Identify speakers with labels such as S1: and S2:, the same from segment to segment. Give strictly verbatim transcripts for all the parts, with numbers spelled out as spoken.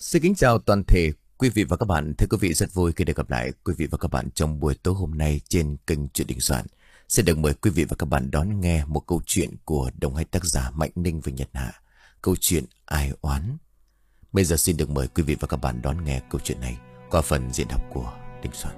S1: Xin kính chào toàn thể quý vị và các bạn. Thưa quý vị, rất vui khi được gặp lại quý vị và các bạn trong buổi tối hôm nay trên kênh Chuyện Đình Soạn. Xin được mời quý vị và các bạn đón nghe một câu chuyện của đồng hai tác giả Mạnh Ninh và Nhật Hạ. Câu chuyện Ai Oán. Bây giờ xin được mời quý vị và các bạn đón nghe câu chuyện này qua phần diễn đọc của Đình Soạn.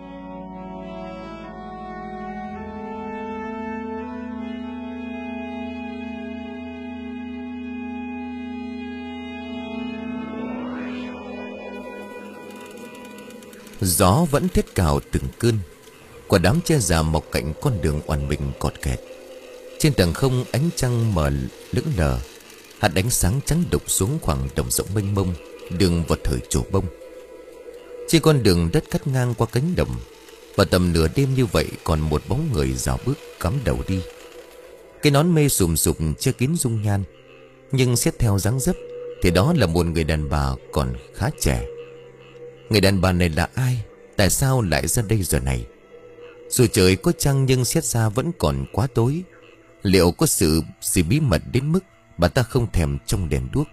S1: Gió vẫn thét cào từng cơn. Quả đám che già mọc cạnh con đường oằn mình cọt kẹt. Trên tầng không ánh trăng mờ lững lờ. Hạt ánh sáng trắng đục xuống khoảng đồng rộng mênh mông, đường vào thời trổ bông. Trên con đường đất cắt ngang qua cánh đồng, vào tầm nửa đêm như vậy còn một bóng người dạo bước cắm đầu đi. Cái nón mê sùm sụp che kín dung nhan, nhưng xét theo dáng dấp thì đó là một người đàn bà còn khá trẻ. Người đàn bà này là ai? Tại sao lại ra đây giờ này? Dù trời có trăng nhưng xét ra vẫn còn quá tối. Liệu có sự gì bí mật đến mức bà ta không thèm trong đèn đuốc?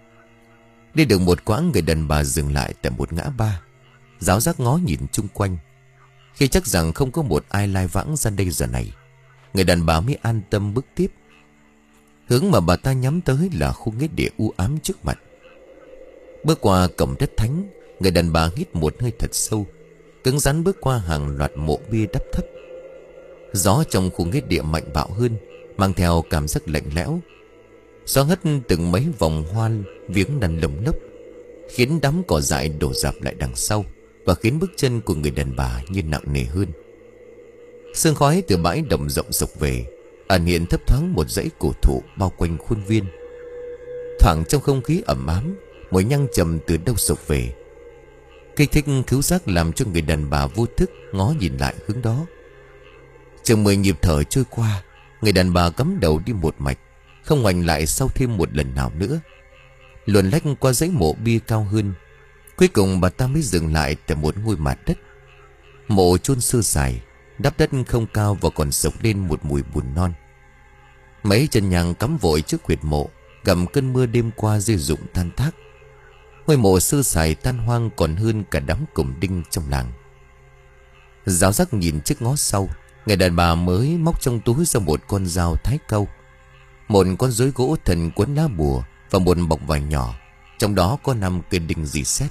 S1: Đi được một quãng, người đàn bà dừng lại tại một ngã ba, ráo rác ngó nhìn chung quanh. Khi chắc rằng không có một ai lai vãng ra đây giờ này, người đàn bà mới an tâm bước tiếp. Hướng mà bà ta nhắm tới là khu nghĩa địa u ám trước mặt. Bước qua cổng đất thánh, người đàn bà hít một hơi thật sâu, cứng rắn bước qua hàng loạt mộ bia đắp thấp. Gió trong khu nghĩa địa mạnh bạo hơn, mang theo cảm giác lạnh lẽo. Gió hất từng mấy vòng hoa viếng nằm lồng lốc, khiến đám cỏ dại đổ rạp lại đằng sau, và khiến bước chân của người đàn bà như nặng nề hơn. Sương khói từ bãi đồng rộng sộc về, ẩn hiện thấp thoáng một dãy cổ thụ bao quanh khuôn viên. Thoảng trong không khí ẩm ám, mùi nhang trầm từ đâu sộc về, kích thích khứu giác làm cho người đàn bà vô thức ngó nhìn lại hướng đó. Chừng mười nhịp thở trôi qua, người đàn bà cắm đầu đi một mạch, không ngoảnh lại sau thêm một lần nào nữa. Luồn lách qua dãy mộ bia cao hơn, cuối cùng bà ta mới dừng lại tại một ngôi mạt đất. Mộ chôn sơ sài, đắp đất không cao và còn sộc lên một mùi bùn non. Mấy chân nhang cắm vội trước huyệt mộ, gầm cơn mưa đêm qua rơi rụng tan tác. Ngôi mộ sơ sài tan hoang còn hơn cả đám cổng đinh trong làng. Giáo giác nhìn chiếc ngó sau, người đàn bà mới móc trong túi ra một con dao thái câu, một con rối gỗ thần quấn lá bùa và một bọc vải nhỏ, trong đó có năm cây đinh rỉ sét.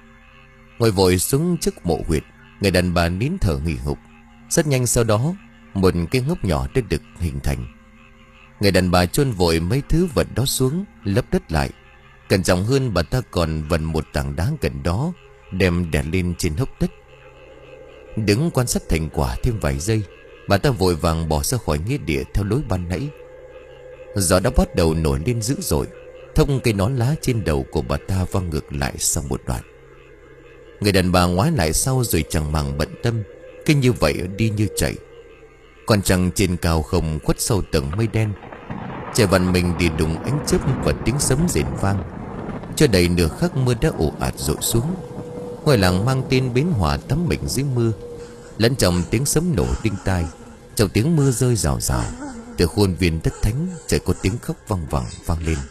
S1: Ngồi vội xuống trước mộ huyệt, người đàn bà nín thở hì hục. Rất nhanh sau đó, một cái hốc nhỏ đã được hình thành. Người đàn bà chôn vội mấy thứ vật đó xuống, lấp đất lại. Cẩn trọng hơn, bà ta còn vần một tảng đá gần đó, đem đè lên trên hốc đất. Đứng quan sát thành quả thêm vài giây, bà ta vội vàng bỏ ra khỏi nghĩa địa theo lối ban nãy. Gió đã bắt đầu nổi lên dữ dội, thông cây nón lá trên đầu của bà ta văng ngược lại sau một đoạn. Người đàn bà ngoái lại sau rồi chẳng màng bận tâm, cứ như vậy đi như chạy. Còn trăng trên cao không khuất sâu tầng mây đen, trời vằn mình đi đùng ánh chớp và tiếng sấm rền vang. Chưa đầy nửa khắc mưa đã ồ ạt dội xuống. Ngôi làng mang tên Bến Hòa tắm mình dưới mưa, lẫn trong tiếng sấm nổ đinh tai. Trong tiếng mưa rơi rào rào, từ khuôn viên đất thánh trời có tiếng khóc vang vẳng vang lên.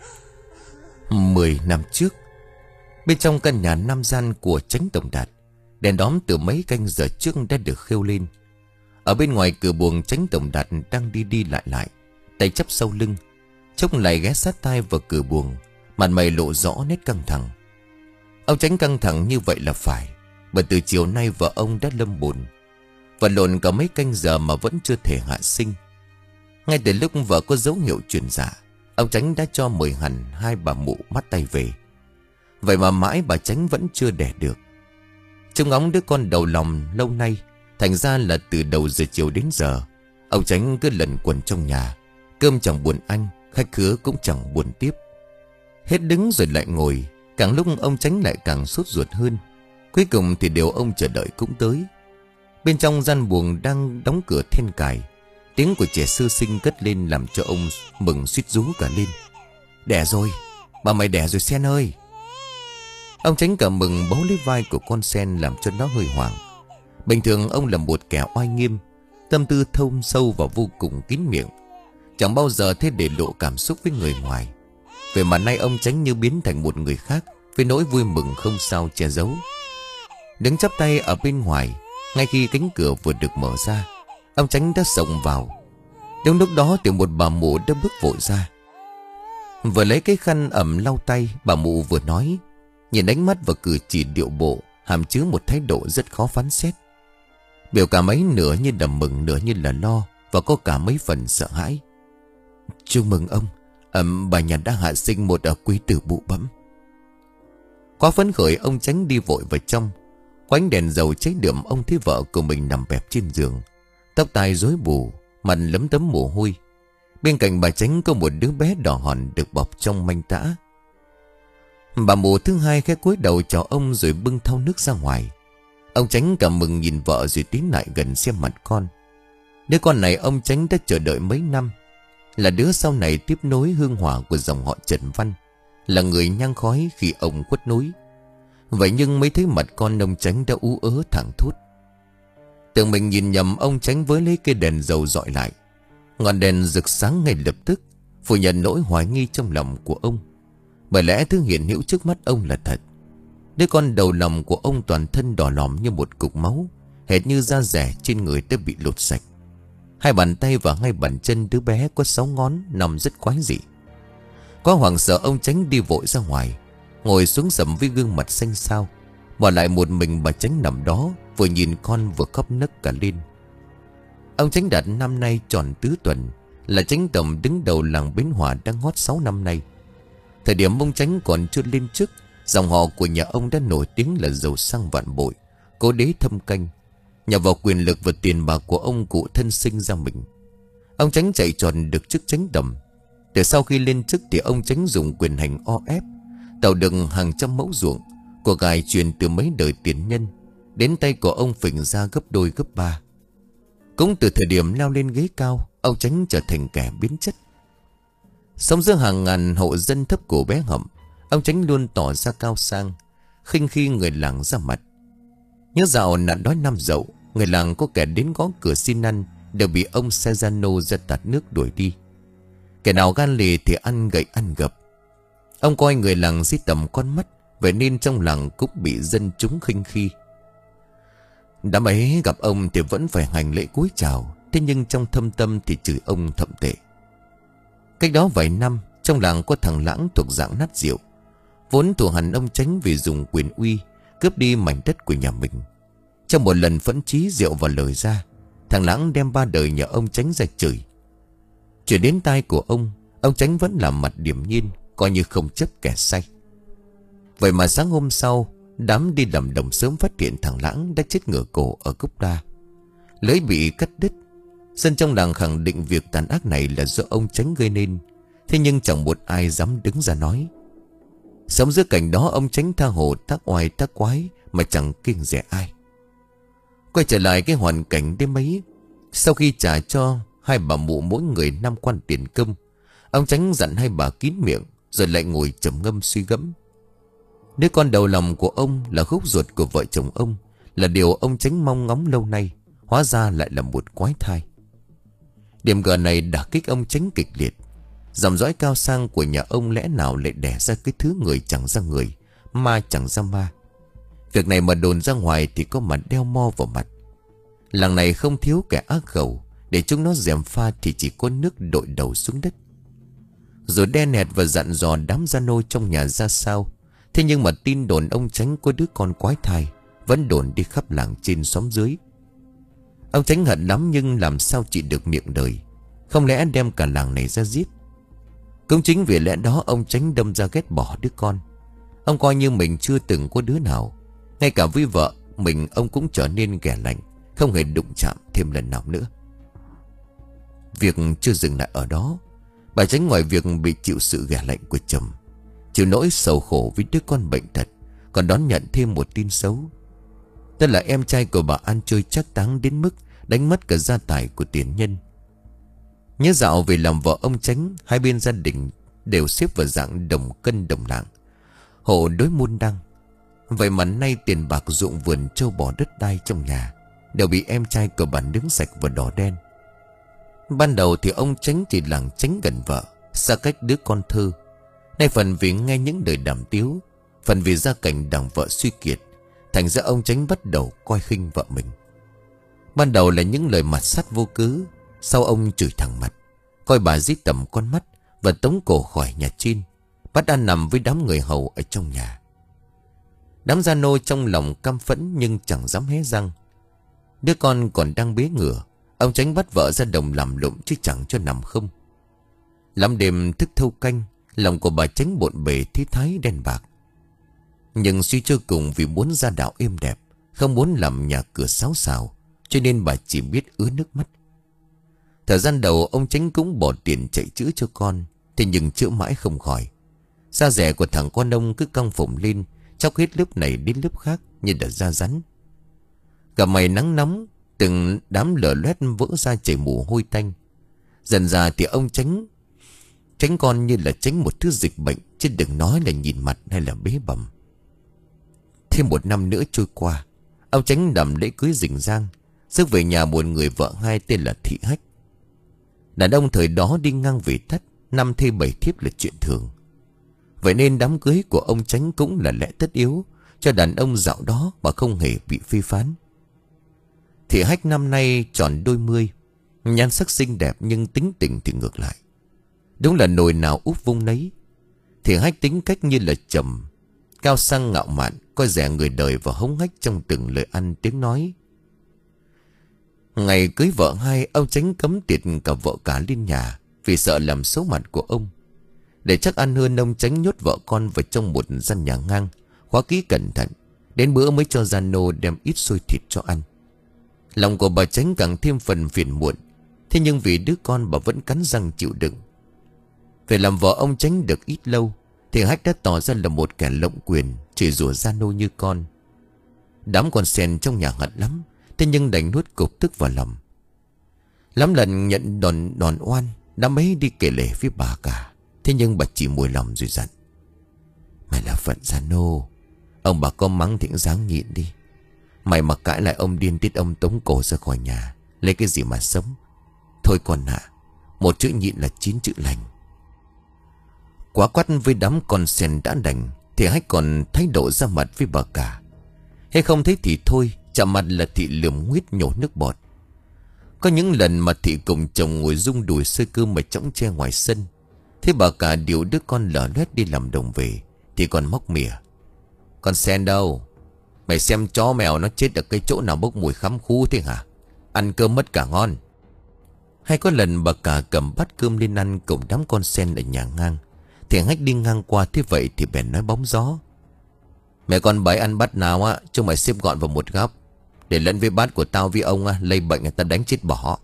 S1: Mười năm trước, bên trong căn nhà nam gian của Chánh Tổng Đạt, đèn đóm từ mấy canh giờ trước đã được khêu lên. Ở bên ngoài cửa buồng, Chánh Tổng Đạt đang đi đi lại lại, tay chắp sau lưng, chốc lại ghé sát tai vào cửa buồng, mặt mày lộ rõ nét căng thẳng. Ông Chánh căng thẳng như vậy là phải, bởi từ chiều nay vợ ông đã lâm bồn, vật lộn cả mấy canh giờ mà vẫn chưa thể hạ sinh. Ngay từ lúc vợ có dấu hiệu chuyển dạ, ông Chánh đã cho mời hẳn hai bà mụ mắt tay về. Vậy mà mãi bà Chánh vẫn chưa đẻ được. Trông ngóng đứa con đầu lòng lâu nay, thành ra là từ đầu giờ chiều đến giờ, ông Chánh cứ lẩn quẩn trong nhà. Cơm chẳng buồn ăn, khách khứa cũng chẳng buồn tiếp. Hết đứng rồi lại ngồi, càng lúc ông Chánh lại càng sốt ruột hơn. Cuối cùng thì điều ông chờ đợi cũng tới. Bên trong gian buồng đang đóng cửa then cài, tiếng của trẻ sơ sinh cất lên làm cho ông mừng suýt rú cả lên. Đẻ rồi, bà mày đẻ rồi Sen ơi. Ông Chánh cả mừng bấu lấy vai của con Sen làm cho nó hơi hoảng. Bình thường ông là một kẻ oai nghiêm, tâm tư thâm sâu và vô cùng kín miệng, chẳng bao giờ thế để lộ cảm xúc với người ngoài. Vậy mà nay ông Chánh như biến thành một người khác, với nỗi vui mừng không sao che giấu. Đứng chắp tay ở bên ngoài, ngay khi cánh cửa vừa được mở ra, ông Chánh đã xông vào. Đúng lúc đó thì một bà mụ đã bước vội ra. Vừa lấy cái khăn ẩm lau tay, bà mụ vừa nói, nhìn ánh mắt và cử chỉ điệu bộ hàm chứa một thái độ rất khó phán xét. Biểu cảm ấy nửa như là mừng, nửa như là lo, và có cả mấy phần sợ hãi. Chúc mừng ông, ẩm bà nhà đã hạ sinh một ở quý tử bụ bẫm. Quá phấn khởi, ông Chánh đi vội vào trong. Quánh đèn dầu cháy đượm, ông thấy vợ của mình nằm bẹp trên giường, tóc tai rối bù, mặt lấm tấm mồ hôi. Bên cạnh bà Chánh có một đứa bé đỏ hòn được bọc trong manh tã. Bà mụ thứ hai khẽ cúi đầu chào ông rồi bưng thau nước ra ngoài. Ông Chánh cảm mừng nhìn vợ rồi tiến lại gần xem mặt con. Đứa con này ông Chánh đã chờ đợi mấy năm, là đứa sau này tiếp nối hương hỏa của dòng họ Trần Văn, là người nhang khói khi ông khuất núi. Vậy nhưng mới thấy mặt con, ông Chánh đã ú ớ thẳng thốt. Tưởng mình nhìn nhầm, ông Chánh với lấy cây đèn dầu dọi lại. Ngọn đèn rực sáng ngay lập tức phủ nhận nỗi hoài nghi trong lòng của ông. Bởi lẽ thứ hiện hữu trước mắt ông là thật. Đứa con đầu lòng của ông toàn thân đỏ lòm như một cục máu, hệt như da rẻ trên người đã bị lột sạch. Hai bàn tay và hai bàn chân đứa bé có sáu ngón nằm rất quái dị. Quá hoảng sợ, ông Chánh đi vội ra ngoài, ngồi xuống sầm với gương mặt xanh xao, bỏ lại một mình bà Chánh nằm đó, vừa nhìn con vừa khóc nấc cả lên. Ông Chánh Đạt năm nay tròn tứ tuần, là Chánh tổng đứng đầu làng Bến Hòa đã ngót sáu năm nay. Thời điểm ông Chánh còn chưa lên chức, dòng họ của nhà ông đã nổi tiếng là giàu sang vạn bội, cố đế thâm canh, nhờ vào quyền lực và tiền bạc của ông cụ thân sinh ra mình. Ông Chánh chạy tròn được chức chánh đầm. Từ sau khi lên chức thì ông Chánh dùng quyền hành o ép, tàu đựng hàng trăm mẫu ruộng của cải truyền từ mấy đời tiền nhân, đến tay của ông phình ra gấp đôi gấp ba. Cũng từ thời điểm leo lên ghế cao, ông Chánh trở thành kẻ biến chất. Sống giữa hàng ngàn hộ dân thấp cổ bé hậm, ông Chánh luôn tỏ ra cao sang, khinh khi người làng ra mặt. Nhớ dạo nạn đói năm Dậu, người làng có kẻ đến gõ cửa xin ăn đều bị ông Sezano ra tạt nước đuổi đi. Kẻ nào gan lì thì ăn gậy ăn gập. Ông coi người làng dưới tầm con mắt, vậy nên trong làng cũng bị dân chúng khinh khi. Đám ấy gặp ông thì vẫn phải hành lễ cúi chào, thế nhưng trong thâm tâm thì chửi ông thậm tệ. Cách đó vài năm, trong làng có thằng Lãng thuộc dạng nát rượu, vốn thù hằn ông Chánh vì dùng quyền uy cướp đi mảnh đất của nhà mình. Trong một lần phẫn chí rượu vào lời ra, thằng Lãng đem ba đời nhà ông Chánh ra chửi. Chuyện đến tai của ông, ông Chánh vẫn làm mặt điềm nhiên, coi như không chấp kẻ say. Vậy mà sáng hôm sau, đám đi làm đồng sớm phát hiện thằng Lãng đã chết ngửa cổ ở gốc đa, lưỡi bị cắt đứt. Dân trong làng khẳng định việc tàn ác này là do ông Chánh gây nên, thế nhưng chẳng một ai dám đứng ra nói. Sống giữa cảnh đó, ông Chánh tha hồ tác oai tác quái mà chẳng kiêng dè ai. Quay trở lại cái hoàn cảnh đêm ấy, sau khi trả cho hai bà mụ mỗi người năm quan tiền công, ông Chánh dặn hai bà kín miệng rồi lại ngồi trầm ngâm suy gẫm. Đứa con đầu lòng của ông là khúc ruột của vợ chồng ông, là điều ông Chánh mong ngóng lâu nay, hóa ra lại là một quái thai. Điểm gờ này đả kích ông Chánh kịch liệt. Dòng dõi cao sang của nhà ông lẽ nào lại đẻ ra cái thứ người chẳng ra người, ma chẳng ra ma. Việc này mà đồn ra ngoài thì có mà đeo mo vào mặt. Làng này không thiếu kẻ ác khẩu, để chúng nó gièm pha thì chỉ có nước đội đầu xuống đất. Rồi đe nẹt và dặn dò đám gia nô trong nhà ra sao. Thế nhưng mà tin đồn ông Chánh có đứa con quái thai vẫn đồn đi khắp làng trên xóm dưới. Ông Chánh hận lắm nhưng làm sao chỉ được miệng đời, không lẽ đem cả làng này ra giết. Cũng chính vì lẽ đó ông Chánh đâm ra ghét bỏ đứa con. Ông coi như mình chưa từng có đứa nào. Ngay cả với vợ mình ông cũng trở nên ghẻ lạnh, không hề đụng chạm thêm lần nào nữa. Việc chưa dừng lại ở đó, bà Chánh ngoài việc bị chịu sự ghẻ lạnh của chồng, chịu nỗi sầu khổ với đứa con bệnh tật, còn đón nhận thêm một tin xấu. Tức là em trai của bà ăn chơi trác táng đến mức đánh mất cả gia tài của tiền nhân. Nhớ dạo về làm vợ ông Chánh, hai bên gia đình đều xếp vào dạng đồng cân đồng lạng, hộ đối môn đăng. Vậy mà nay tiền bạc ruộng vườn trâu bò đất đai trong nhà đều bị em trai của bà nướng sạch và đỏ đen. Ban đầu thì ông Chánh chỉ lảng tránh gần vợ, xa cách đứa con thơ. Nay phần vì nghe những lời đàm tiếu, Phần vì gia cảnh đằng vợ suy kiệt, thành ra ông Chánh bắt đầu coi khinh vợ mình. Ban đầu là những lời mặt sắt vô cớ, sau ông chửi thẳng mặt, coi bà dí tầm con mắt và tống cổ khỏi nhà trên, bắt ăn nằm với đám người hầu ở trong nhà. Đám gia nô trong lòng căm phẫn nhưng chẳng dám hé răng. Đứa con còn đang bế ngửa, ông Chánh bắt vợ ra đồng làm lụng chứ chẳng cho nằm không. Lắm đêm thức thâu canh, lòng của bà Chánh bộn bề thi thái đen bạc. Nhưng suy cho cùng vì muốn gia đạo êm đẹp, không muốn làm nhà cửa xáo xào, cho nên bà chỉ biết ứa nước mắt. Thời gian đầu ông Chánh cũng bỏ tiền chạy chữa cho con, thế nhưng chữa mãi không khỏi. Da rẻ của thằng con ông cứ căng phồng lên, chóc hết lớp này đến lớp khác như đã da rắn. Cả mày nắng nóng, từng đám lở loét vỡ ra chảy mồ hôi tanh. Dần ra thì ông Chánh Tránh con như là tránh một thứ dịch bệnh, chứ đừng nói là nhìn mặt hay là bế bầm. Thêm một năm nữa trôi qua, ông Chánh làm lễ cưới rình rang, rước về nhà một người vợ hai tên là Thị Hách. Đàn ông thời đó đi ngang về tắt, năm thê bảy thiếp là chuyện thường. Vậy nên đám cưới của ông Chánh cũng là lẽ tất yếu cho đàn ông dạo đó mà không hề bị phê phán. Thị Hách năm nay tròn đôi mươi, nhan sắc xinh đẹp nhưng tính tình thì ngược lại. Đúng là nồi nào úp vung nấy. Thị Hách tính cách như là trầm, cao sang ngạo mạn, coi rẻ người đời và hống hách trong từng lời ăn tiếng nói. Ngày cưới vợ hai, ông Chánh cấm tiệc cả vợ cả lên nhà vì sợ làm xấu mặt của ông. Để chắc ăn hơn, ông Chánh nhốt vợ con vào trong một gian nhà ngang, khóa kỹ cẩn thận, đến bữa mới cho gia nô đem ít xôi thịt cho ăn. Lòng của bà Chánh càng thêm phần phiền muộn, thế nhưng vì đứa con bà vẫn cắn răng chịu đựng. Về làm vợ ông Chánh được ít lâu thì Hách đã tỏ ra là một kẻ lộng quyền, chỉ rủa gia nô như con. Đám con sen trong nhà hận lắm, thế nhưng đành nuốt cục tức vào lòng. Lắm lần nhận đòn đòn oan, đám ấy đi kể lể với bà cả, thế nhưng bà chỉ mùi lòng rồi dặn: "Mày là phận gia nô, ông bà có mắng thì dáng nhịn đi. Mày mà cãi lại ông điên tiết ông tống cổ ra khỏi nhà, lấy cái gì mà sống. Thôi con ạ, một chữ nhịn là chín chữ lành." Quá quắt với đám con sen đã đành, thì Hách còn thái độ ra mặt với bà cả. Hay không thấy thì thôi, chạm mặt là Thị lườm nguyết nhổ nước bọt. Có những lần mà Thị cùng chồng ngồi rung đùi sơi cơm ở chõng tre ngoài sân, thế bà cả điều đứa con lở loét đi làm đồng về thì còn móc mỉa: "Con sen đâu? Mày xem chó mèo nó chết ở cái chỗ nào bốc mùi khắm khu thế hả? Ăn cơm mất cả ngon." Hay có lần bà cả cầm bát cơm lên ăn cùng đám con sen ở nhà ngang, thì Hách đi ngang qua thế vậy thì bèn nói bóng gió: "Mẹ con bấy ăn bát nào á, chúng mày xếp gọn vào một góc, để lẫn với bát của tao với ông á, lây bệnh người ta đánh chết bỏ."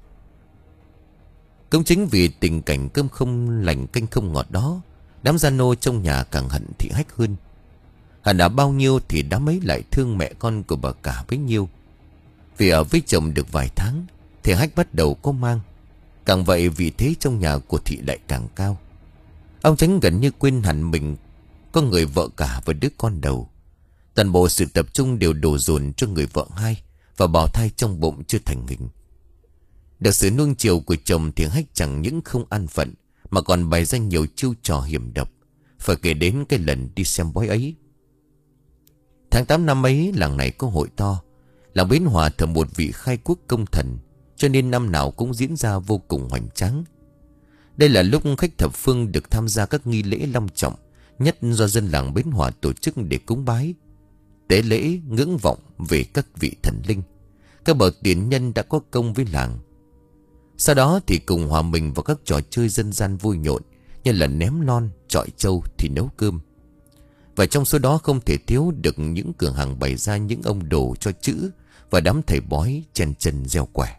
S1: Cũng chính vì tình cảnh cơm không lành canh không ngọt đó, đám gia nô trong nhà càng hận Thị Hách hơn. Hận đã bao nhiêu thì đám ấy lại thương mẹ con của bà cả bấy nhiêu. Vì ở với chồng được vài tháng, Thị Hách bắt đầu có mang. Càng vậy vị thế trong nhà của Thị lại càng cao. Ông Chánh gần như quên hẳn mình có người vợ cả và đứa con đầu. Toàn bộ sự tập trung đều đổ dồn cho người vợ hai và bào thai trong bụng chưa thành hình. Được sự nuông chiều của chồng thì Hách chẳng những không an phận mà còn bày ra nhiều chiêu trò hiểm độc, phải kể đến cái lần đi xem bói ấy. Tháng tám năm ấy, làng này có hội to. Làng Bến Hòa thờ một vị khai quốc công thần, cho nên năm nào cũng diễn ra vô cùng hoành tráng. Đây là lúc khách thập phương được tham gia các nghi lễ long trọng nhất do dân làng Bến Hòa tổ chức để cúng bái, tế lễ ngưỡng vọng về các vị thần linh, các bậc tiền nhân đã có công với làng. Sau đó thì cùng hòa mình vào các trò chơi dân gian vui nhộn như là ném lon, chọi trâu thì nấu cơm. Và trong số đó không thể thiếu được những cửa hàng bày ra những ông đồ cho chữ và đám thầy bói chen chân gieo quẻ.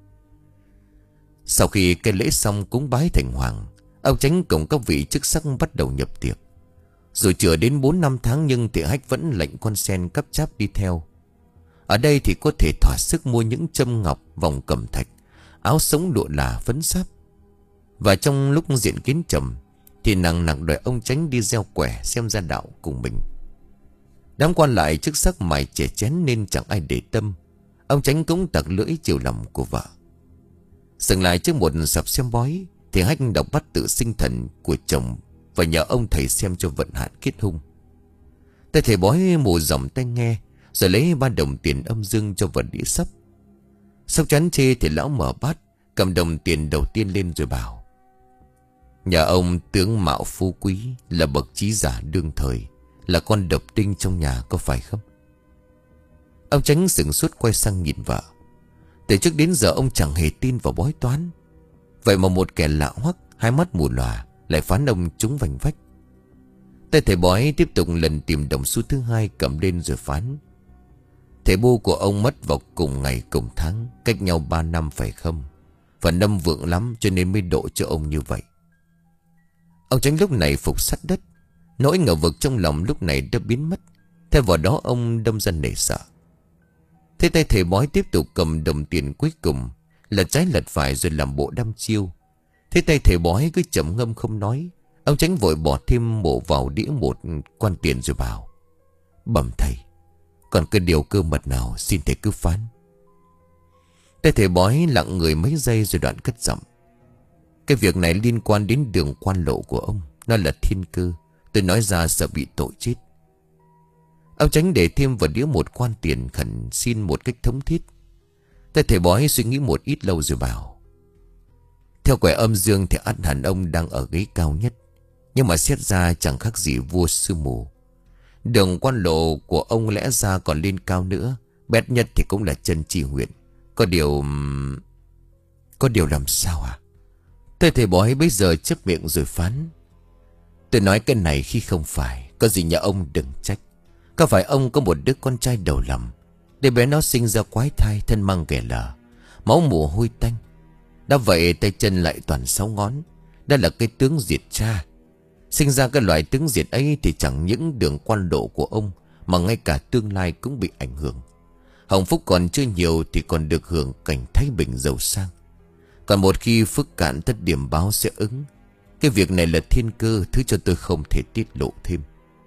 S1: Sau khi cái lễ xong cúng bái thành hoàng, ông Chánh cùng các vị chức sắc bắt đầu nhập tiệc. Rồi chưa đến bốn năm tháng nhưng Thị Hách vẫn lệnh con sen cắp cháp đi theo. Ở đây thì có thể thỏa sức mua những châm ngọc, vòng cẩm thạch, áo sống lụa là phấn sáp. Và trong lúc diện kiến trầm thì nặng nặng đòi ông Chánh đi gieo quẻ xem gia đạo cùng mình. Đám quan lại chức sắc mài chè chén nên chẳng ai để tâm. Ông Chánh cũng tặc lưỡi chiều lòng của vợ. Dừng lại trước một sạp xem bói thì Hách đọc bắt tự sinh thần của chồng và nhờ ông thầy xem cho vận hạn kết hung. Tay thầy bói mù dòng tai nghe, rồi lấy ba đồng tiền âm dương cho vào đĩa sắp. Sắp chán chê thì lão mở bát, cầm đồng tiền đầu tiên lên rồi bảo: nhà ông tướng mạo phú quý, là bậc trí giả đương thời, là con độc tinh trong nhà, có phải không? Ông Chánh sửng sốt quay sang nhìn vợ. Từ trước đến giờ ông chẳng hề tin vào bói toán. Vậy mà một kẻ lạ hoắc, hai mắt mù lòa, lại phán ông trúng vành vách. Tay thầy bói tiếp tục lần tìm đồng xu thứ hai, cầm lên rồi phán: thầy bu của ông mất vào cùng ngày cùng tháng, cách nhau ba năm phải không? Phần năm vượng lắm cho nên mới độ cho ông như vậy. Ông Chánh lúc này phục sát đất. Nỗi ngờ vực trong lòng lúc này đã biến mất. Thay vào đó ông đâm ra nể sợ. Thế tay thầy bói tiếp tục cầm đồng tiền cuối cùng, lật trái lật phải rồi làm bộ đăm chiêu. Thế tay thầy bói cứ trầm ngâm không nói. Ông Chánh vội bỏ thêm bộ vào đĩa một quan tiền rồi bảo: bẩm thầy, còn cái điều cơ mật nào xin thầy cứ phán. Tay thầy bói lặng người mấy giây rồi đoạn cất giọng: cái việc này liên quan đến đường quan lộ của ông. Nó là thiên cơ, tôi nói ra sợ bị tội chết. Ông Chánh để thêm vào đĩa một quan tiền, khẩn xin một cách thống thiết. Tay thầy bói suy nghĩ một ít lâu rồi bảo: theo quẻ âm dương thì ắt hẳn ông đang ở ghế cao nhất, nhưng mà xét ra chẳng khác gì vua sư mù. Đường quan lộ của ông lẽ ra còn lên cao nữa, bét nhất thì cũng là chân tri huyện. Có điều... Có điều làm sao à? Tay thầy bói bây giờ chép miệng rồi phán: tôi nói cái này khi không phải, có gì nhà ông đừng trách. Có phải ông có một đứa con trai đầu lầm, để bé nó sinh ra quái thai, thân mang ghẻ lở, máu mù hôi tanh. Đã vậy tay chân lại toàn sáu ngón. Đó là cái tướng diệt cha. Sinh ra cái loại tướng diệt ấy thì chẳng những đường quan lộ của ông, mà ngay cả tương lai cũng bị ảnh hưởng. Hồng phúc còn chưa nhiều thì còn được hưởng cảnh thái bình giàu sang. Còn một khi phước cạn tất điểm báo sẽ ứng. Cái việc này là thiên cơ, thứ cho tôi không thể tiết lộ thêm.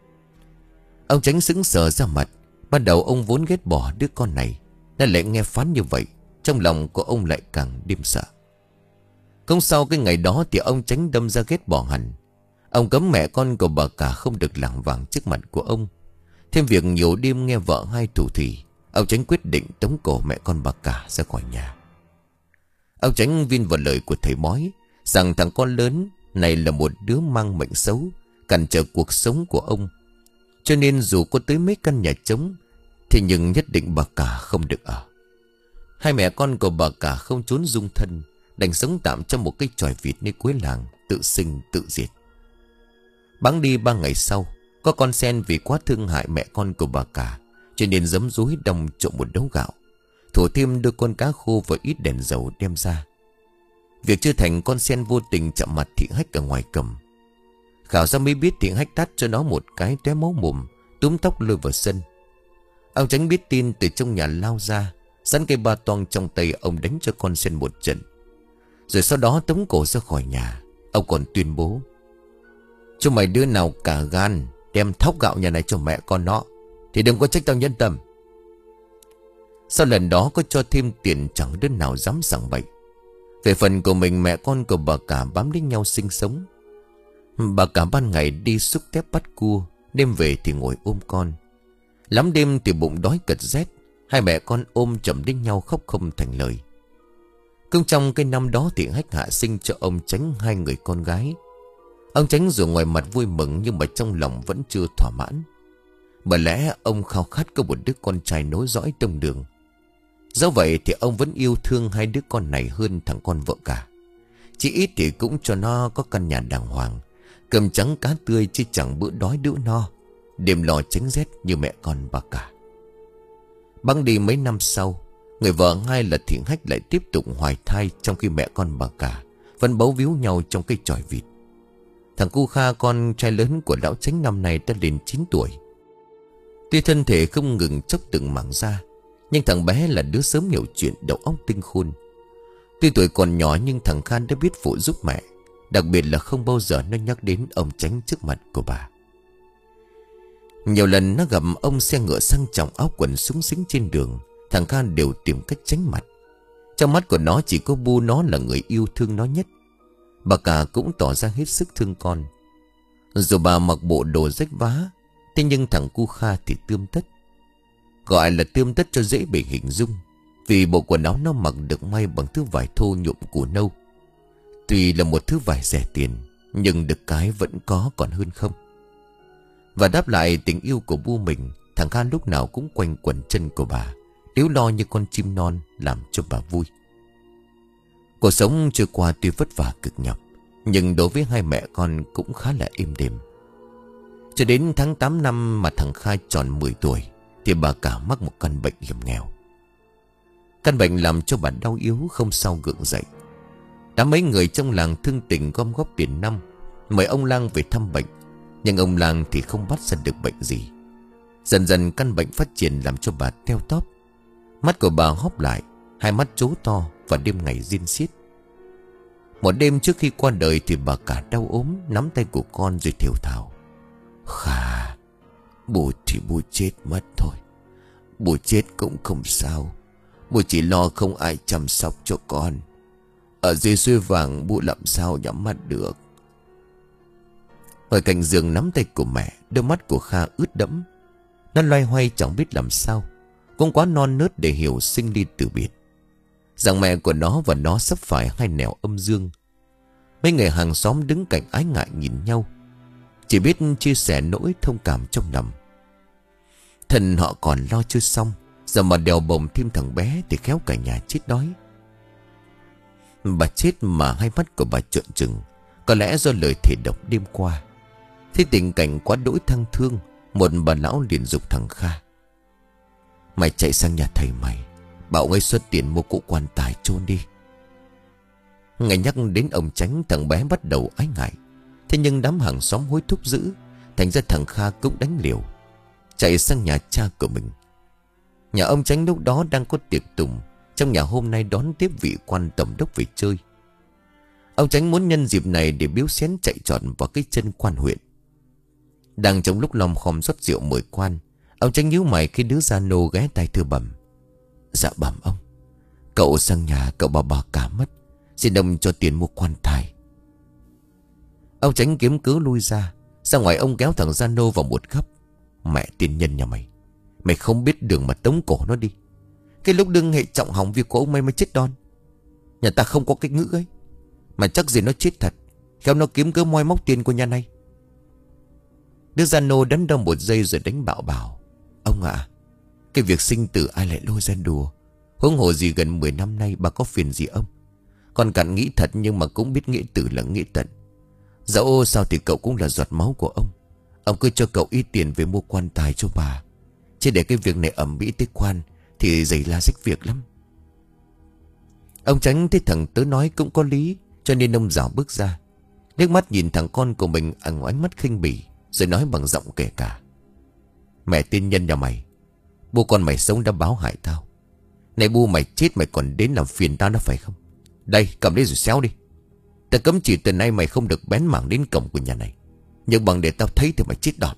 S1: Ông Chánh sững sờ ra mặt. Ban đầu ông vốn ghét bỏ đứa con này, nên lại nghe phán như vậy, trong lòng của ông lại càng đêm sợ. Không sau cái ngày đó thì ông Chánh đâm ra ghét bỏ hẳn. Ông cấm mẹ con của bà cả không được lảng vảng trước mặt của ông. Thêm việc nhiều đêm nghe vợ hai thủ thỉ, ông Chánh quyết định tống cổ mẹ con bà cả ra khỏi nhà. Ông Chánh vin vào lời của thầy bói rằng thằng con lớn này là một đứa mang mệnh xấu, cản trở cuộc sống của ông. Cho nên dù có tới mấy căn nhà trống thì nhưng nhất định bà cả không được ở. Hai mẹ con của bà cả không trốn dung thân, đành sống tạm trong một cái chòi vịt nơi cuối làng, tự sinh tự diệt. Bẵng đi ba ngày sau, có con sen vì quá thương hại mẹ con của bà cả, cho nên giấm dúi đong trộm một đấu gạo, thủ thêm đôi con cá khô và ít đèn dầu đem ra. Việc chưa thành, con sen vô tình chạm mặt Thị Hách ở ngoài cầm. Khảo ra mới biết Thị Hách tát cho nó một cái tóe máu mồm, túm tóc lôi vào sân. Ông Chánh biết tin từ trong nhà lao ra, sẵn cây ba toang trong tay ông đánh cho con sen một trận. Rồi sau đó tống cổ ra khỏi nhà. Ông còn tuyên bố: chúng mày đứa nào cả gan đem thóc gạo nhà này cho mẹ con nó thì đừng có trách tao nhân tâm. Sau lần đó có cho thêm tiền chẳng đứa nào dám sảng bậy. Về phần của mình, mẹ con của bà cả bám đến nhau sinh sống. Bà cả ban ngày đi xúc tép bắt cua, đêm về thì ngồi ôm con. Lắm đêm thì bụng đói cật rét, hai mẹ con ôm chầm đến nhau khóc không thành lời. Cũng trong cái năm đó thì Hách hạ sinh cho ông Chánh hai người con gái. Ông Chánh dù ngoài mặt vui mừng nhưng mà trong lòng vẫn chưa thỏa mãn. Bởi lẽ ông khao khát có một đứa con trai nối dõi tông đường. Do vậy thì ông vẫn yêu thương hai đứa con này hơn thằng con vợ cả. Chỉ ít thì cũng cho nó có căn nhà đàng hoàng, cơm trắng cá tươi chứ chẳng bữa đói bữa no, đêm lo tránh rét như mẹ con bà cả. Bẵng đi mấy năm sau, người vợ hai là Thị Hách lại tiếp tục hoài thai, trong khi mẹ con bà cả vẫn bấu víu nhau trong cái chòi vịt. Thằng Cu Kha, con trai lớn của lão Chánh, năm nay đã lên chín tuổi. Tuy thân thể không ngừng chốc từng mảng da, nhưng thằng bé là đứa sớm hiểu chuyện, đầu óc tinh khôn. Tuy tuổi còn nhỏ nhưng thằng Khan đã biết phụ giúp mẹ, đặc biệt là không bao giờ nó nhắc đến ông Chánh trước mặt của bà. Nhiều lần nó gặp ông xe ngựa sang trọng, áo quần súng xính trên đường, thằng Khan đều tìm cách tránh mặt. Trong mắt của nó chỉ có Bu nó là người yêu thương nó nhất. Bà cả cũng tỏ ra hết sức thương con. Dù bà mặc bộ đồ rách vá, Thế nhưng thằng cu Kha thì tươm tất. Gọi là tươm tất cho dễ bề hình dung, vì bộ quần áo nó mặc được may bằng thứ vải thô nhuộm củ nâu. Tuy là một thứ vải rẻ tiền, nhưng được cái vẫn có còn hơn không. Và đáp lại tình yêu của bu mình, thằng Kha lúc nào cũng quanh quẩn chân của bà, líu lo như con chim non, làm cho bà vui. Cuộc sống trôi qua tuy vất vả cực nhọc, nhưng đối với hai mẹ con cũng khá là êm đềm. Cho đến tháng tám năm mà thằng Kha tròn mười tuổi thì bà cả mắc một căn bệnh hiểm nghèo. Căn bệnh làm cho bà đau yếu không sao gượng dậy. Đã mấy người trong làng thương tình gom góp tiền năm mời ông lang về thăm bệnh, nhưng ông lang thì không bắt ra được bệnh gì. Dần dần căn bệnh phát triển làm cho bà teo tóp. Mắt của bà hóp lại, hai mắt trố to và đêm ngày rin xiết. Một đêm trước khi qua đời thì bà cả đau ốm, nắm tay của con rồi thều thào: Kha, bố thì bố chết mất thôi. Bố chết cũng không sao. Bố chỉ lo không ai chăm sóc cho con. Ở dưới suối vàng bố làm sao nhắm mắt được. Ở cạnh giường nắm tay của mẹ, đôi mắt của Kha ướt đẫm. Nó loay hoay chẳng biết làm sao, cũng quá non nớt để hiểu sinh ly từ biệt. Rằng mẹ của nó và nó sắp phải hai nẻo âm dương. Mấy người hàng xóm đứng cạnh ái ngại nhìn nhau, chỉ biết chia sẻ nỗi thông cảm trong lòng. Thần họ còn lo chưa xong, giờ mà đèo bồng thêm thằng bé thì khéo cả nhà chết đói. Bà chết mà hai mắt của bà trợn trừng, có lẽ do lời thề độc đêm qua. Thấy tình cảnh quá đỗi thăng thương, một bà lão liền giục thằng Kha: Mày chạy sang nhà thầy mày, bảo ngay xuất tiền mua cụ quan tài chôn đi. Ngày nhắc đến ông Chánh, thằng bé bắt đầu ái ngại. Thế nhưng đám hàng xóm hối thúc dữ, thành ra thằng Kha cũng đánh liều, chạy sang nhà cha của mình. Nhà ông Chánh lúc đó đang có tiệc tùng, trong nhà hôm nay đón tiếp vị quan tổng đốc về chơi. Ông Chánh muốn nhân dịp này để biếu xén chạy trọt vào cái chân quan huyện. Đang trong lúc lom khom rót rượu mời quan, ông Chánh nhíu mày khi đứa gia nô ghé tai thưa bẩm: Dạ bẩm ông, cậu sang nhà cậu bảo bà cả mất, xin ông cho tiền mua quan tài. Ông Chánh kiếm cớ lui ra. Ra ngoài ông kéo thằng gia nô vào một góc: Mẹ tiên nhân nhà mày, mày không biết đường mà tống cổ nó đi. Cái lúc đương hệ trọng hỏng việc của ông mày mới chết đòn. Nhà ta không có cái ngữ ấy, mà chắc gì nó chết thật, khéo nó kiếm cớ moi móc tiền của nhà này. Đứa gia nô đắn đo một giây rồi đánh bạo bảo: Ông ạ, à, cái việc sinh tử ai lại lôi ra đùa. Huống hồ gì gần mười năm nay bà có phiền gì ông. Con cặn nghĩ thật nhưng mà cũng biết nghĩa tử là nghĩa tận. Dẫu sao thì cậu cũng là giọt máu của ông. Ông cứ cho cậu ít tiền về mua quan tài cho bà, chứ để cái việc này ầm ĩ tới quan thì dày la rách việc lắm. Ông Chánh thấy thằng tớ nói cũng có lý, cho nên ông rảo bước ra, nước mắt nhìn thằng con của mình bằng ánh mắt khinh bỉ, rồi nói bằng giọng kể cả: Mẹ tiên nhân nhà mày, bu con mày sống đã báo hại tao. Này bu mày chết mày còn đến làm phiền tao đó phải không? Đây cầm lấy rồi xéo đi. Ta cấm chỉ từ nay mày không được bén mảng đến cổng của nhà này, nhưng bằng để tao thấy thì mày chết đọt.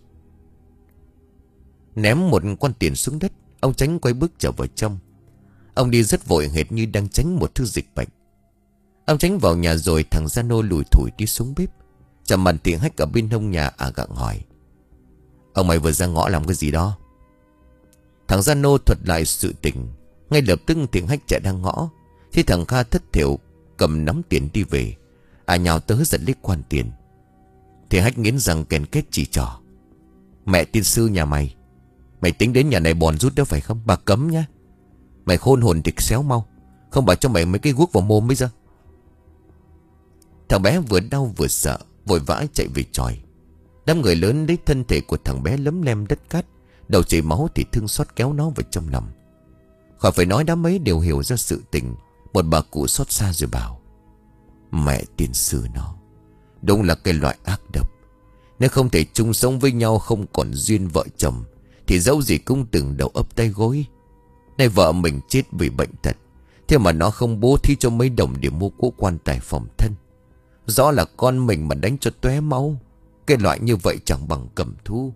S1: Ném một quan tiền xuống đất, ông Chánh quay bước trở vào trong. Ông đi rất vội, hệt như đang tránh một thứ dịch bệnh. Ông Chánh vào nhà rồi thằng gia nô lùi thủi đi xuống bếp. Chạm mặt tiếng Hách ở bên hông nhà à gặng hỏi: Ông mày vừa ra ngõ làm cái gì đó? Thằng gia nô thuật lại sự tình. Ngay lập tức tiếng Hách chạy ra ngõ. Thì thằng Kha thất thểu cầm nắm tiền đi về, à nhào tới giật lấy quan tiền. Thì Hách nghiến răng kèn kết chỉ trỏ: Mẹ tiên sư nhà mày, mày tính đến nhà này bòn rút đó phải không? Bà cấm nhá. Mày khôn hồn thì xéo mau, không bà cho mày mấy cái guốc vào mồm bây giờ. Thằng bé vừa đau vừa sợ, vội vã chạy về chòi. Đám người lớn lấy thân thể của thằng bé lấm lem đất cát, đầu chảy máu thì thương xót kéo nó vào trong lòng. Khỏi phải nói đám ấy đều hiểu ra sự tình. Một bà cụ xót xa rồi bảo: Mẹ tiên sư nó đúng là cái loại ác độc. Nếu không thể chung sống với nhau, không còn duyên vợ chồng, thì dẫu gì cũng từng đầu ấp tay gối. Nay vợ mình chết vì bệnh tật, thế mà nó không bố thí cho mấy đồng để mua cỗ quan tài phòng thân. Rõ là con mình mà đánh cho tóe máu. Cái loại như vậy chẳng bằng cầm thú.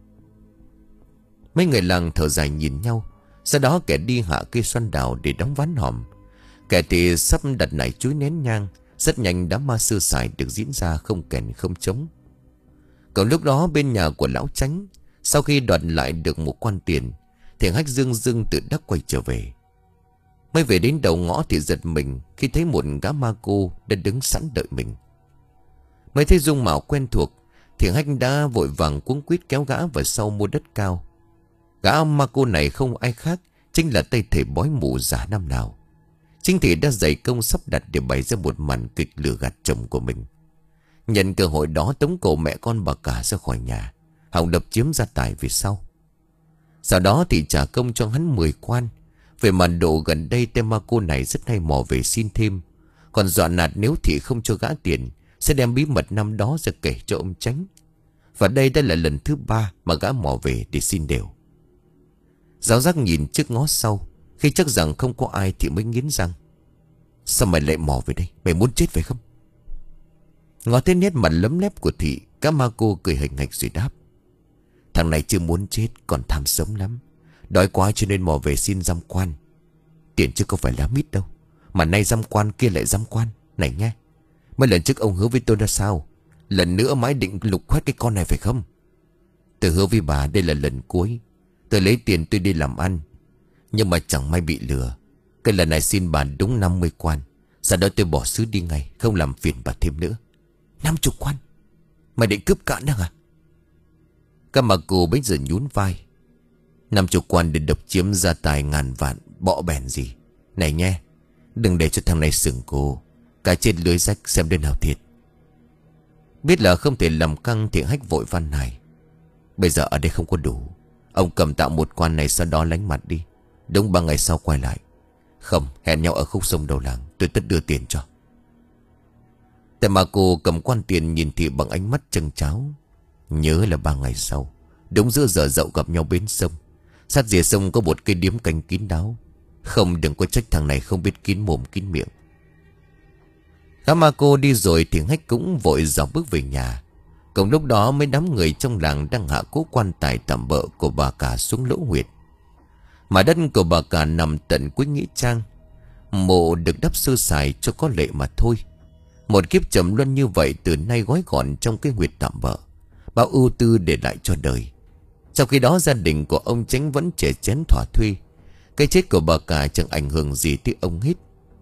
S1: Mấy người làng thở dài nhìn nhau. Sau đó kẻ đi hạ cây xoan đào để đóng ván hòm, kẻ thì sắp đặt nải chuối nén nhang. Rất nhanh đám ma sơ sài được diễn ra không kèn không trống. Còn lúc đó bên nhà của lão Chánh, Sau khi đoạt lại được một quan tiền, Thiện Hách dương dương tự đắc quay trở về. Mới về đến đầu ngõ thì giật mình khi thấy một gã ma cô đã đứng sẵn đợi mình. Mới thấy dung mạo quen thuộc, Thiện Hách đã vội vàng cuống quýt kéo gã vào sau mua đất cao. Gã ma cô này không ai khác, chính là tay thể bói mù giả năm nào. Chính thị đã dày công sắp đặt để bày ra một màn kịch lừa gạt chồng của mình. Nhận cơ hội đó tống cổ mẹ con bà cả ra khỏi nhà, hòng đập chiếm gia tài về sau. Sau đó thì trả công cho hắn mười quan. Về màn độ gần đây tên ma cô này rất hay mò về xin thêm, còn dọa nạt nếu thị không cho gã tiền sẽ đem bí mật năm đó ra kể cho ông Chánh. Và đây đã là lần thứ ba mà gã mò về để xin đều. Giáo giác nhìn trước ngó sau, khi chắc rằng không có ai thì mới nghiến răng. Sao mày lại mò về đây? Mày muốn chết phải không? Ngó thấy nét mặt lấm lép của thị, cá ma cô cười hình hạch rồi đáp. Thằng này chưa muốn chết, còn tham sống lắm. Đói quá cho nên mò về xin giam quan. Tiền chứ không phải lá mít đâu, mà nay giam quan kia lại giam quan. Này nghe, mấy lần trước ông hứa với tôi ra sao? Lần nữa mãi định lục khoét cái con này phải không? Tôi hứa với bà đây là lần cuối. Tôi lấy tiền tôi đi làm ăn, nhưng mà chẳng may bị lừa. Cái lần này xin bà đúng năm mươi quan. Sau đó tôi bỏ xứ đi ngay, không làm phiền bà thêm nữa. Năm chục quan? Mày định cướp cạn đó à? Các bà cô bây giờ nhún vai. Năm chục quan để độc chiếm gia tài ngàn vạn, bọ bèn gì. Này nghe, đừng để cho thằng này sừng cô. Cả trên lưới rách xem đến nào thiệt. Biết là không thể làm căng thì Hách vội van này. Bây giờ ở đây không có đủ. Ông cầm tạm một quan này, sau đó lánh mặt đi. Đúng ba ngày sau quay lại. Không, hẹn nhau ở khúc sông đầu làng, tôi tất đưa tiền cho. Tại mà cô cầm quan tiền nhìn thị bằng ánh mắt trân cháo. Nhớ là ba ngày sau, đúng giữa giờ dậu gặp nhau bến sông. Sát rìa sông có một cây điếm canh kín đáo. Không, đừng có trách thằng này không biết kín mồm kín miệng. Gã ma cô đi rồi thì Hách cũng vội dạo bước về nhà. Cùng lúc đó mấy đám người trong làng đang hạ cố quan tài tạm bợ của bà cả xuống lỗ huyệt. Mà đất của bà cả nằm tận cuối nghĩa trang. Mộ được đắp sơ sài cho có lệ mà thôi. Một kiếp trầm luân như vậy từ nay gói gọn trong cái huyệt tạm bợ, bao ưu tư để lại cho đời. Trong khi đó gia đình của ông Chánh vẫn chè chén thỏa thuê. Cái chết của bà cả chẳng ảnh hưởng gì tới ông hết.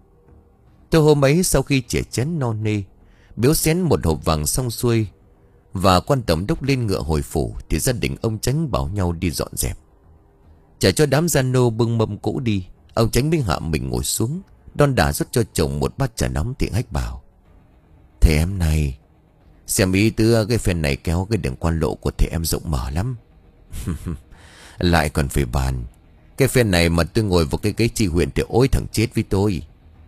S1: Từ hôm ấy sau khi chè chén no nê, biếu xén một hộp vàng xong xuôi và quan tổng đốc lên ngựa hồi phủ, thì gia đình ông Chánh bảo nhau đi dọn dẹp. Trả cho đám gia nô bưng mâm cỗ đi, ông Chánh mới hạ mình ngồi xuống, đon đả rót cho chồng một bát trà nóng. Thì Hách bảo: Thầy em này, xem ý tứ cái phen này kéo cái đường quan lộ của thầy em rộng mở lắm. Lại còn phải bàn. Cái phen này mà tôi ngồi vào cái ghế tri huyện thì ôi thằng chết với tôi.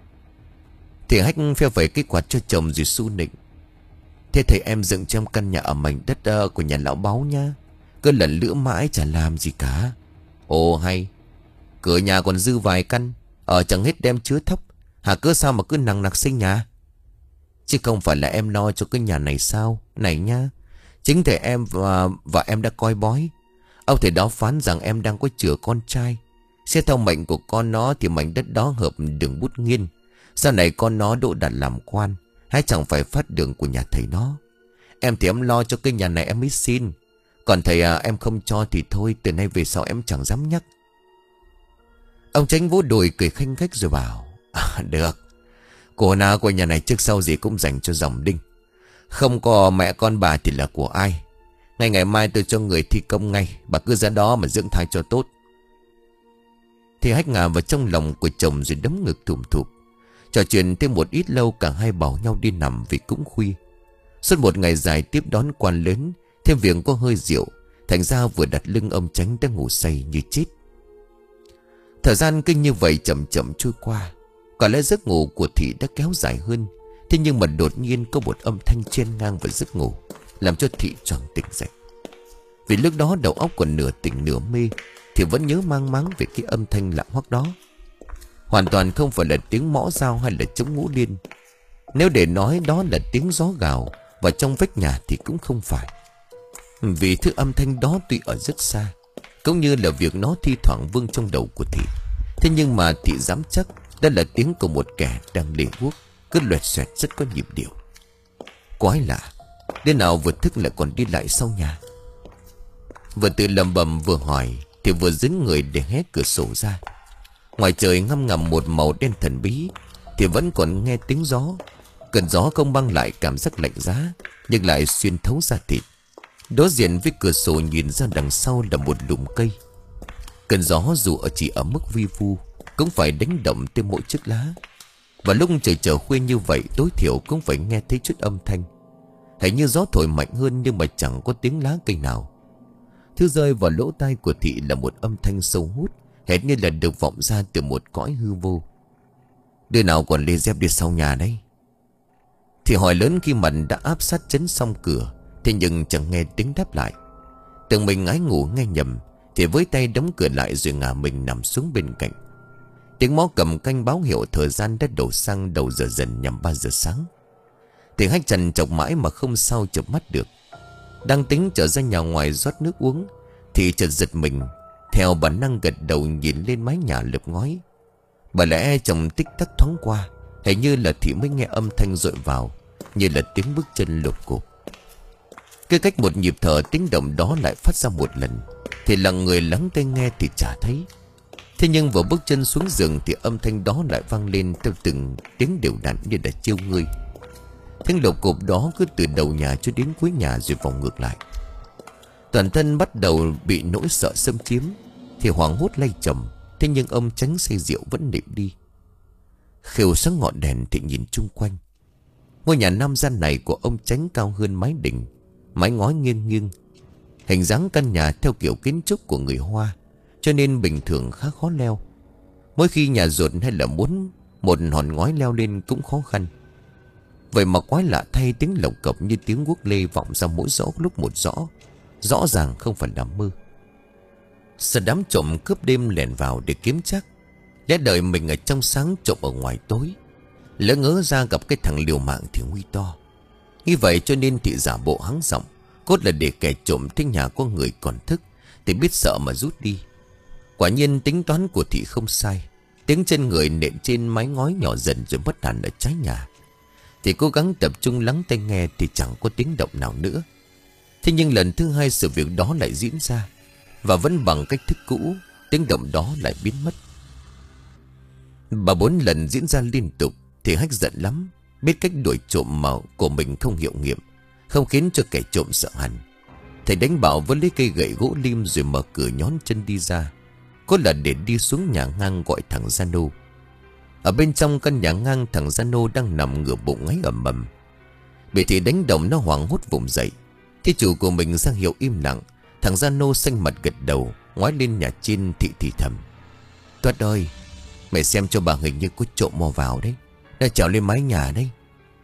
S1: Thì Hách phe vẩy cái quạt cho chồng rồi su nịnh: Thế thầy em dựng cho em căn nhà ở mảnh đất uh, của nhà lão Báu nha. Cứ lần lữa mãi chả làm gì cả. Ồ hay. Cửa nhà còn dư vài căn, ở chẳng hết đem chứa thóc. Hả cứ sao mà cứ nằng nặc xây nhà? Chứ không phải là em lo cho cái nhà này sao? Này nha, chính thầy em và, và em đã coi bói. Ông thầy đó phán rằng em đang có chữa con trai. Xét theo mệnh của con nó thì mảnh đất đó hợp đường bút nghiên. Sau này con nó độ đạt làm quan, hay chẳng phải phát đường của nhà thầy nó. Em thì em lo cho cái nhà này em mới xin. Còn thầy à, em không cho thì thôi, từ nay về sau em chẳng dám nhắc. Ông Chánh vỗ đùi cười khanh khách rồi bảo: à, được. Của nào của nhà này trước sau gì cũng dành cho dòng Đinh. Không có mẹ con bà thì là của ai. Ngay ngày mai tôi cho người thi công ngay. Bà cứ ra đó mà dưỡng thai cho tốt. Thì Hách ngả vào trong lòng của chồng rồi đấm ngực thùm thụp. Trò chuyện thêm một ít lâu, cả hai bảo nhau đi nằm vì cũng khuya. Suốt một ngày dài tiếp đón quan lớn, thêm việc có hơi rượu, thành ra vừa đặt lưng ông Chánh đã ngủ say như chết. Thời gian kinh như vậy chậm chậm trôi qua. Có lẽ giấc ngủ của Thị đã kéo dài hơn. Thế nhưng mà đột nhiên có một âm thanh chen ngang vào giấc ngủ, làm cho Thị choàng tỉnh dậy. Vì lúc đó đầu óc còn nửa tỉnh nửa mê, thì vẫn nhớ mang máng về cái âm thanh lạ hoắc đó. Hoàn toàn không phải là tiếng mõ dao hay là trống ngũ liên. Nếu để nói đó là tiếng gió gào và trong vách nhà thì cũng không phải. Vì thứ âm thanh đó tuy ở rất xa, cũng như là việc nó thi thoảng vương trong đầu của Thị, thế nhưng mà Thị dám chắc đó là tiếng của một kẻ đang lê guốc, cứ loẹt xoẹt rất có nhịp điệu. Quái lạ, đêm nào vừa thức lại còn đi lại sau nhà. Vừa tự lầm bầm vừa hỏi thì vừa dính người để hé cửa sổ ra. Ngoài trời ngăm ngầm một màu đen thần bí, thì vẫn còn nghe tiếng gió. Cơn gió không băng lại cảm giác lạnh giá, nhưng lại xuyên thấu da thịt. Đối diện với cửa sổ nhìn ra đằng sau là một lùm cây. Cơn gió dù ở chỉ ở mức vi vu cũng phải đánh động tới mỗi chiếc lá. Và lúc trời trở khuya như vậy, tối thiểu cũng phải nghe thấy chút âm thanh. Hình như gió thổi mạnh hơn, nhưng mà chẳng có tiếng lá cây nào. Thứ rơi vào lỗ tai của Thị là một âm thanh sâu hút, hệt như là được vọng ra từ một cõi hư vô. Đứa nào còn lê dép đi sau nhà đấy? Thì hỏi lớn khi mặt đã áp sát chấn xong cửa, thế nhưng chẳng nghe tiếng đáp lại. Tưởng mình ngái ngủ nghe nhầm, thì với tay đóng cửa lại rồi ngả mình nằm xuống bên cạnh. Tiếng mõ cầm canh báo hiệu thời gian đã đổ sang đầu giờ dần nhằm ba giờ sáng. Thì Hách trằn chọc mãi mà không sao chợp mắt được. Đang tính trở ra nhà ngoài rót nước uống, thì chợt giật mình, theo bản năng gật đầu nhìn lên mái nhà lợp ngói. Bởi lẽ trong tích tắc thoáng qua, hình như là Thị mới nghe âm thanh dội vào, như là tiếng bước chân lột cộp. Cứ cách một nhịp thở, tiếng động đó lại phát ra một lần, thì lặng người lắng tai nghe thì chả thấy. Thế nhưng vừa bước chân xuống giường thì âm thanh đó lại vang lên theo từng tiếng đều đặn như là chiêu ngươi. Tiếng lột cộp đó cứ từ đầu nhà cho đến cuối nhà rồi vòng ngược lại. Toàn thân bắt đầu bị nỗi sợ xâm chiếm, thì hoảng hốt lay chồng. Thế nhưng ông Chánh say rượu vẫn nịm đi. Khều sáng ngọn đèn thì nhìn chung quanh. Ngôi nhà nam gian này của ông Chánh cao hơn mái đình, mái ngói nghiêng nghiêng. Hình dáng căn nhà theo kiểu kiến trúc của người Hoa, cho nên bình thường khá khó leo. Mỗi khi nhà dột hay là muốn một hòn ngói leo lên cũng khó khăn. Vậy mà quái lạ thay, tiếng lộc cộc như tiếng guốc lê vọng ra mỗi rõ lúc một rõ. Rõ ràng không phải là mơ. Sợ đám trộm cướp đêm lẻn vào để kiếm chắc, lẽ đợi mình ở trong sáng trộm ở ngoài tối. Lỡ ngớ ra gặp cái thằng liều mạng thì nguy to. Như vậy cho nên Thị giả bộ hắng giọng, cốt là để kẻ trộm thấy nhà có người còn thức thì biết sợ mà rút đi. Quả nhiên tính toán của Thị không sai. Tiếng chân người nện trên mái ngói nhỏ dần rồi mất hẳn ở trái nhà. Thì cố gắng tập trung lắng tai nghe thì chẳng có tiếng động nào nữa. Thế nhưng lần thứ hai sự việc đó lại diễn ra, và vẫn bằng cách thức cũ, tiếng động đó lại biến mất. Ba bốn lần diễn ra liên tục thì Hách giận lắm. Biết cách đuổi trộm mà của mình không hiệu nghiệm, không khiến cho kẻ trộm sợ hẳn. Thầy đánh bảo với lấy cây gậy gỗ lim rồi mở cửa nhón chân đi ra, có là để đi xuống nhà ngang gọi thằng Giano. Ở bên trong căn nhà ngang, thằng Giano đang nằm ngửa bụng ngáy ầm ầm. Bị Thị đánh động nó hoảng hốt vùng dậy. Khi chủ của mình ra hiệu im lặng, thằng Giano xanh mặt gật đầu, ngoái lên nhà trên Thị thì thầm: Tuất ơi, mày xem cho bà, hình như có trộm mò vào đấy, đã trèo lên mái nhà đấy.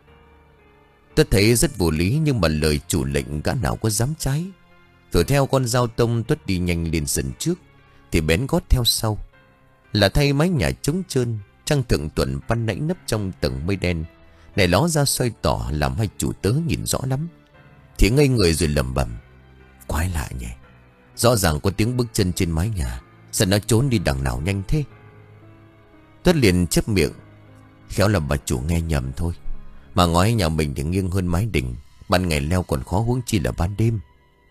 S1: Tuất thấy rất vô lý, nhưng mà lời chủ lệnh gã nào có dám trái. Rồi theo con dao tông, Tuất đi nhanh lên sân trước, thì bén gót theo sau. Là thay mái nhà trống trơn, trăng thượng tuần ban nãy nấp trong tầng mây đen này ló ra xoay tỏ, làm hai chủ tớ nhìn rõ lắm. Thì ngây người rồi lẩm bẩm: Quái lạ nhỉ, rõ ràng có tiếng bước chân trên mái nhà, sao nó trốn đi đằng nào nhanh thế? Tuất liền chép miệng: Khéo là bà chủ nghe nhầm thôi. Mà ngói nhà mình thì nghiêng hơn mái đình, ban ngày leo còn khó, huống chi là ban đêm.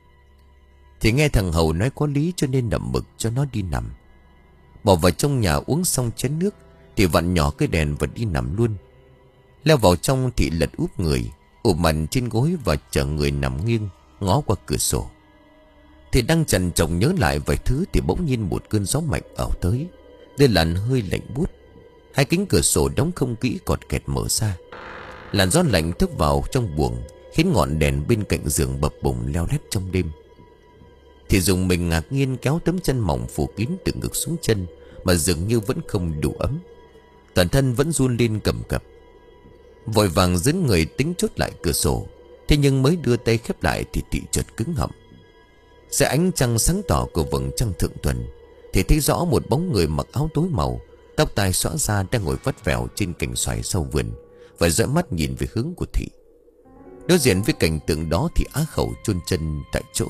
S1: Thì nghe thằng Hầu nói có lý, cho nên đậm mực cho nó đi nằm. Bỏ vào trong nhà uống xong chén nước thì vặn nhỏ cái đèn và đi nằm luôn. Leo vào trong thì lật úp người, ụp mặt trên gối và chờ người nằm nghiêng, ngó qua cửa sổ. Thì đang trằn trọc nhớ lại vài thứ thì bỗng nhiên một cơn gió mạnh ảo tới, đưa làn hơi lạnh buốt. Hai cánh cửa sổ đóng không kỹ cọt kẹt mở ra. Làn gió lạnh thốc vào trong buồng, khiến ngọn đèn bên cạnh giường bập bùng leo lét trong đêm. Thì dùng mình ngạc nhiên kéo tấm chân mỏng phủ kín từ ngực xuống chân, mà dường như vẫn không đủ ấm. Toàn thân vẫn run lên cầm cập. Vội vàng dẫn người tính chốt lại cửa sổ. Thế nhưng mới đưa tay khép lại thì Thị chợt cứng họng. Dưới ánh trăng sáng tỏ của vầng trăng thượng tuần, thì thấy rõ một bóng người mặc áo tối màu, tóc tai xõa ra, đang ngồi vắt vẻo trên cành xoài sau vườn, và dõi mắt nhìn về hướng của Thị. Đối diện với cảnh tượng đó thì á khẩu chôn chân tại chỗ.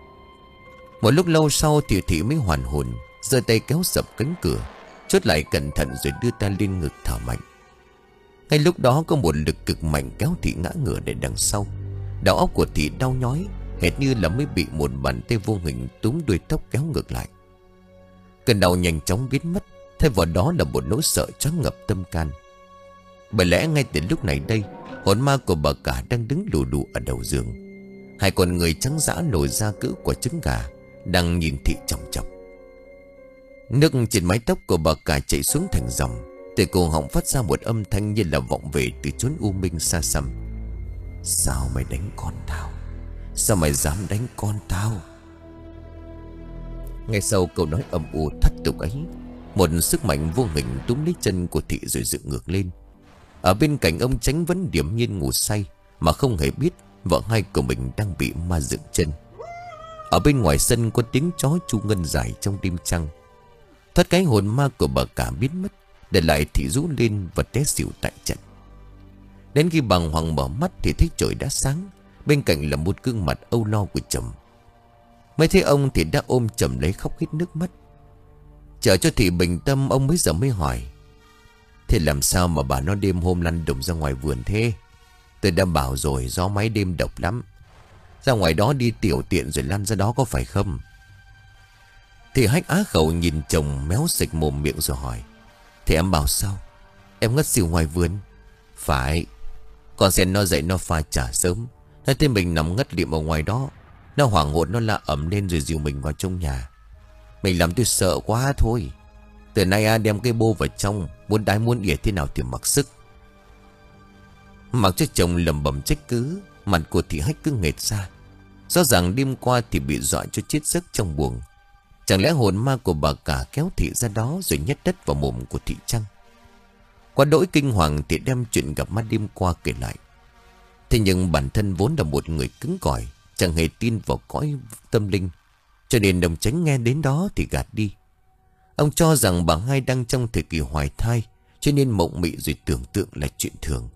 S1: Một lúc lâu sau thì Thị mới hoàn hồn, giơ tay kéo sập cánh cửa, chốt lại cẩn thận rồi đưa tay lên ngực thở mạnh. Ngay lúc đó có một lực cực mạnh kéo Thị ngã ngửa để đằng sau. Đầu óc của Thị đau nhói, hệt như là mới bị một bàn tay vô hình túm đuôi tóc kéo ngược lại. Cơn đau nhanh chóng biến mất, thay vào đó là một nỗi sợ choáng ngập tâm can. Bởi lẽ ngay từ lúc này đây, hồn ma của bà cả đang đứng lù lù ở đầu giường. Hai con người trắng dã nổi ra cỡ quả trứng gà, đang nhìn Thị chòng chọc. Nước trên mái tóc của bà cả chảy xuống thành dòng. Từ cổ họng phát ra một âm thanh như là vọng về từ chốn u minh xa xăm. Sao mày đánh con tao? Sao mày dám đánh con tao? Ngay sau câu nói âm u thất tục ấy, một sức mạnh vô hình túm lấy chân của Thị rồi dựng ngược lên. Ở bên cạnh ông Chánh vẫn điềm nhiên ngủ say, mà không hề biết vợ hai của mình đang bị ma dựng chân. Ở bên ngoài sân có tiếng chó chu ngân dài trong đêm trăng. Thoát cái hồn ma của bà cả biến mất, để lại Thị rú lên và té xỉu tại trận. Đến khi bàng hoàng mở mắt thì thấy trời đã sáng, bên cạnh là một gương mặt âu lo của chồng. Mới thấy ông thì đã ôm chầm lấy khóc hết nước mắt. Chờ cho Thị bình tâm, ông mới giờ mới hỏi: thế làm sao mà bà nó đêm hôm lăn đùng ra ngoài vườn thế? Tôi đã bảo rồi, gió máy đêm độc lắm. Ra ngoài đó đi tiểu tiện rồi lăn ra đó có phải không? Thì Hách á khẩu nhìn chồng méo sạch mồm miệng rồi hỏi: thế em bảo sao? Em ngất xỉu ngoài vườn? Phải. Con sen nó dậy nó pha trà sớm, nó thấy mình nằm ngất liệm ở ngoài đó. Nó hoảng hốt, nó la ẩm lên rồi dìu mình vào trong nhà. Mình làm tôi sợ quá thôi. Từ nay à, đem cái bô vào trong, muốn đái muốn ỉa thế nào thì mặc sức. Mặc cho chồng lầm bầm trách cứ, mặt của Thị Hách cứ nghệt ra. Rõ ràng đêm qua thì bị dọa cho chết giấc trong buồng. Chẳng lẽ hồn ma của bà cả kéo Thị ra đó rồi nhét đất vào mồm của Thị chăng? Qua đỗi kinh hoàng thì đem chuyện gặp ma đêm qua kể lại. Thế nhưng bản thân vốn là một người cứng cỏi, chẳng hề tin vào cõi tâm linh, cho nên đồng Chánh nghe đến đó thì gạt đi. Ông cho rằng bà hai đang trong thời kỳ hoài thai, cho nên mộng mị rồi tưởng tượng là chuyện thường.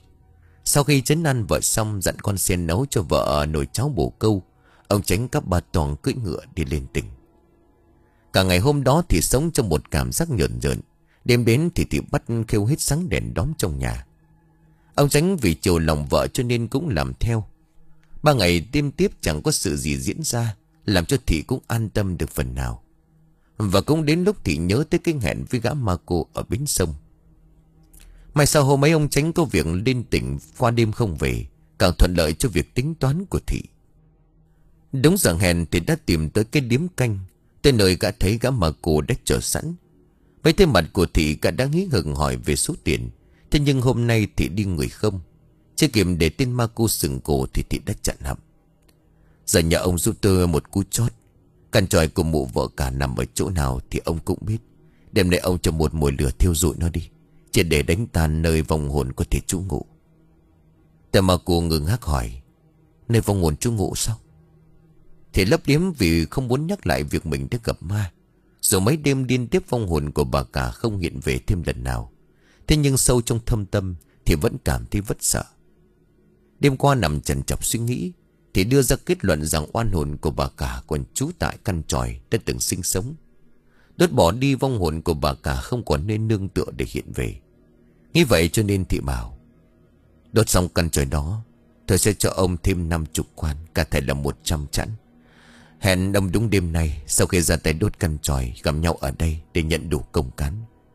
S1: Sau khi trấn an vợ xong, dặn con sen nấu cho vợ nồi cháo bổ câu, ông Chánh cắp bà Toàn cưỡi ngựa đi lên tỉnh. Cả ngày hôm đó thì sống trong một cảm giác nhợn nhợn. Đêm đến thì thì bắt kêu hết sáng đèn đóm trong nhà. Ông Chánh vì chiều lòng vợ cho nên cũng làm theo. Ba ngày đêm tiếp chẳng có sự gì diễn ra, làm cho Thị cũng an tâm được phần nào. Và cũng đến lúc Thị nhớ tới cái hẹn với gã ma cô ở bến sông. Mai sau hôm ấy ông Chánh có việc lên tỉnh, qua đêm không về, càng thuận lợi cho việc tính toán của Thị. Đúng giờ hẹn thì đã tìm tới cái điếm canh, tới nơi gã thấy gã ma cô đã chờ sẵn. Với thế mặt của Thị cả đã hí hửng hỏi về số tiền. Thế nhưng hôm nay Thị đi người không, chưa kịp để tên ma cô sừng cổ thì Thị đã chặn hậm. Giờ nhờ ông giúp tôi một cú chót. Căn tròi của mụ vợ cả nằm ở chỗ nào thì ông cũng biết. Đêm nay ông cho một mồi lửa thiêu rụi nó đi, chỉ để đánh tan nơi vong hồn có thể trú ngụ. Tên ma cô ngừng hắc hỏi: nơi vong hồn trú ngụ sao? Thì lấp liếm vì không muốn nhắc lại việc mình đã gặp ma. Rồi mấy đêm liên tiếp vong hồn của bà cả không hiện về thêm lần nào. Thế nhưng sâu trong thâm tâm thì vẫn cảm thấy vất sợ. Đêm qua nằm chần chọc suy nghĩ thì đưa ra kết luận rằng oan hồn của bà cả còn trú tại căn tròi đã từng sinh sống. Đốt bỏ đi vong hồn của bà cả không còn nên nương tựa để hiện về. Nghĩ vậy cho nên Thị bảo: đốt xong căn tròi đó, tôi sẽ cho ông thêm năm chục quan, cả thảy là một trăm chẵn. Hẹn ông đúng đêm nay, sau khi ra tay đốt căn tròi, gặp nhau ở đây để nhận đủ công cán.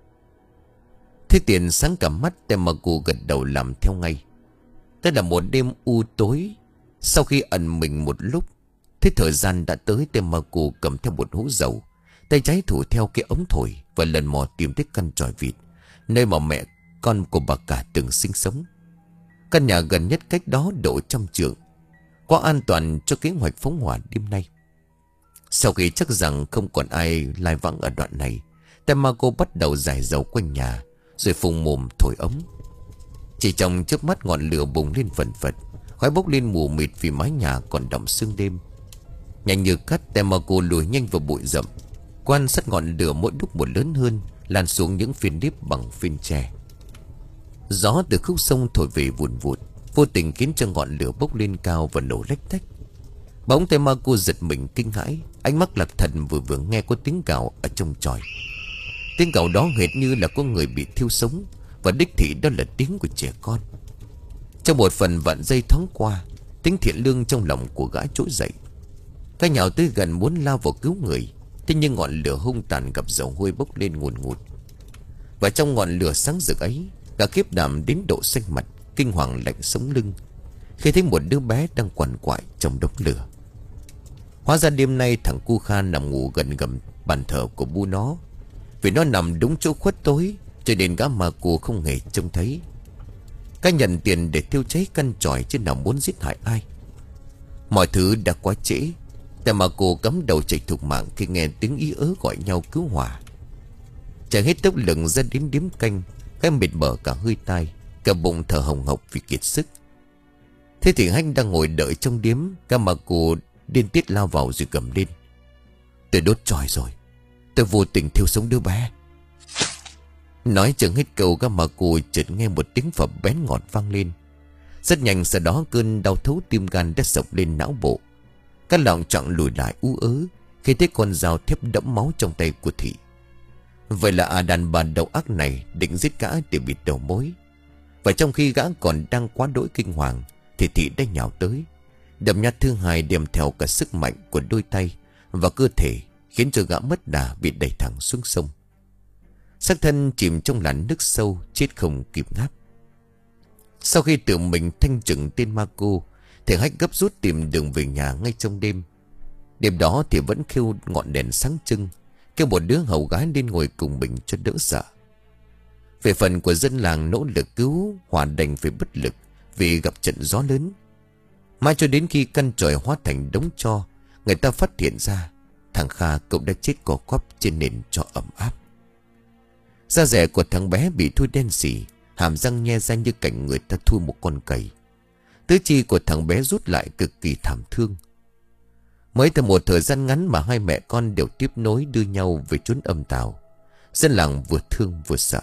S1: Thế Tiền sáng cả mắt, tên ma cô gật đầu làm theo ngay. Thế là một đêm u tối. Sau khi ẩn mình một lúc, thế thời gian đã tới, tên ma cô cầm theo một hũ dầu, tay trái thủ theo cái ống thổi và lần mò tìm thấy căn tròi vịt, nơi mà mẹ con của bà cả từng sinh sống. Căn nhà gần nhất cách đó độ trăm trượng, quá an toàn cho kế hoạch phóng hỏa đêm nay. Sau khi chắc rằng không còn ai lai vãng ở đoạn này, tên ma cô bắt đầu rải dầu quanh nhà, rồi phùng mồm thổi ống. Chỉ trong chớp mắt ngọn lửa bùng lên phần phật, khói bốc lên mù mịt vì mái nhà còn đọng sương đêm. Nhanh như cắt, tên ma cô lùi nhanh vào bụi rậm, quan sát ngọn lửa mỗi lúc một lớn hơn, lan xuống những phiến đếp bằng phên tre. Gió từ khúc sông thổi về vùn vụt, vô tình khiến cho ngọn lửa bốc lên cao và nổ lách tách. Bỗng tên ma cô giật mình kinh hãi, ánh mắt lạc thần vừa vừa nghe có tiếng gào ở trong chòi. Tiếng gào đó hệt như là có người bị thiêu sống, và đích thị đó là tiếng của trẻ con. Trong một phần vạn giây thoáng qua, Tính thiện lương trong lòng của gã trỗi dậy. Cái nhào tới gần muốn lao vào cứu người. Thế nhưng ngọn lửa hung tàn gặp dầu hôi bốc lên ngùn ngụt. Và trong ngọn lửa sáng rực ấy, gã khiếp đảm đến độ xanh mặt, kinh hoàng lạnh sống lưng khi thấy một đứa bé đang quằn quại trong đống lửa. Hóa ra đêm nay thằng Cu Kha nằm ngủ gần gầm bàn thờ của bu nó. Vì nó nằm đúng chỗ khuất tối, cho nên gã ma cô không hề trông thấy. Gã nhận tiền để tiêu cháy căn tròi, chứ nào muốn giết hại ai. Mọi thứ đã quá trễ.แต่mà cô cắm đầu chạy thục mạng khi nghe tiếng ý ớ gọi nhau cứu hỏa. Chạy hết tốc lực ra đến điếm canh, cái mệt mỏi cả hơi tai, cả bụng thở hồng hộc vì kiệt sức. Thế thì Hanh đang ngồi đợi trong điếm, cả mà cô điên tiết lao vào rồi gầm lên: "Tôi đốt tròi rồi, tôi vô tình thiêu sống đứa bé." Nói chẳng hết câu, cả mà cô chợt nghe một tiếng phập bén ngọt vang lên. Rất nhanh sau đó cơn đau thấu tim gan đã sộc lên não bộ. Các lòng trọng lùi lại ú ớ khi thấy con dao thép đẫm máu trong tay của Thị. Vậy là à đàn bà đầu ác này định giết gã để bịt đầu mối. Và trong khi gã còn đang quá đỗi kinh hoàng thì Thị đã nhào tới, đâm nhát thứ hai đem theo cả sức mạnh của đôi tay và cơ thể, khiến cho gã mất đà bị đẩy thẳng xuống sông. Xác thân chìm trong làn nước sâu, chết không kịp ngáp. Sau khi tự mình thanh trừng tên ma cô, thì Hách gấp rút tìm đường về nhà ngay trong đêm. Đêm đó thì vẫn khêu ngọn đèn sáng trưng, kêu một đứa hầu gái lên ngồi cùng mình cho đỡ sợ. Về phần của dân làng nỗ lực cứu hỏa đành phải bất lực vì gặp trận gió lớn. Mãi cho đến khi căn tròi hóa thành đống tro, người ta phát hiện ra thằng Kha cũng đã chết co quắp trên nền tro ẩm áp. Da rẻ của thằng bé bị thui đen sì, hàm răng nhe ra như cảnh người ta thui một con cầy. Tứ chi của thằng bé rút lại cực kỳ thảm thương. Mới từ một thời gian ngắn mà hai mẹ con đều tiếp nối đưa nhau về chốn âm tào. Dân làng vừa thương vừa sợ.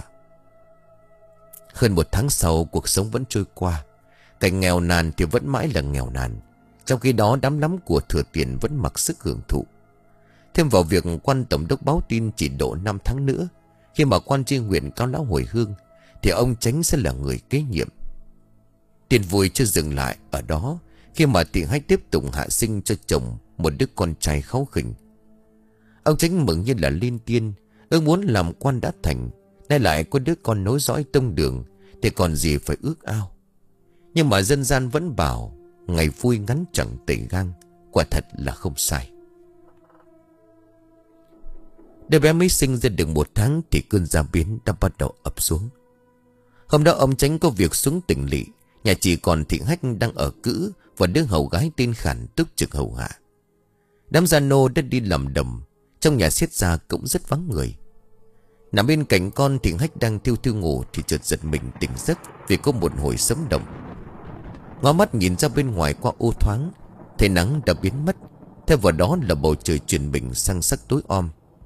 S1: Hơn một tháng sau, cuộc sống vẫn trôi qua. Cảnh nghèo nàn thì vẫn mãi là nghèo nàn, trong khi đó đám lắm của thừa tiền vẫn mặc sức hưởng thụ. Thêm vào việc quan tổng đốc báo tin chỉ độ năm tháng nữa, khi mà quan tri huyện cáo lão hồi hương, thì ông Chánh sẽ là người kế nhiệm. Tiền vui chưa dừng lại ở đó, khi mà Thị Hách tiếp tục hạ sinh cho chồng một đứa con trai kháu khỉnh. Ông Chánh mừng như là lên tiên, ước muốn làm quan đã thành, nay lại có đứa con nối dõi tông đường, thì còn gì phải ước ao. Nhưng mà dân gian vẫn bảo ngày vui ngắn chẳng tẩy gang, quả thật là không sai. Đứa bé mới sinh ra được một tháng thì cơn gia biến đã bắt đầu ập xuống. Hôm đó ông Chánh có việc xuống tỉnh lỵ, nhà chỉ còn Thị Hách đang ở cữ và đứa hầu gái tên Khản túc trực hầu hạ. Đám gia nô đã đi làm đầm, trong nhà xiết ra cũng rất vắng người. Nằm bên cạnh con, Thị Hách đang thiêu thiêu ngủ thì chợt giật mình tỉnh giấc vì có một hồi sấm động. Ngó mắt nhìn ra bên ngoài qua ô thoáng, thấy nắng đã biến mất, theo vào đó là bầu trời chuyển mình sang sắc tối om.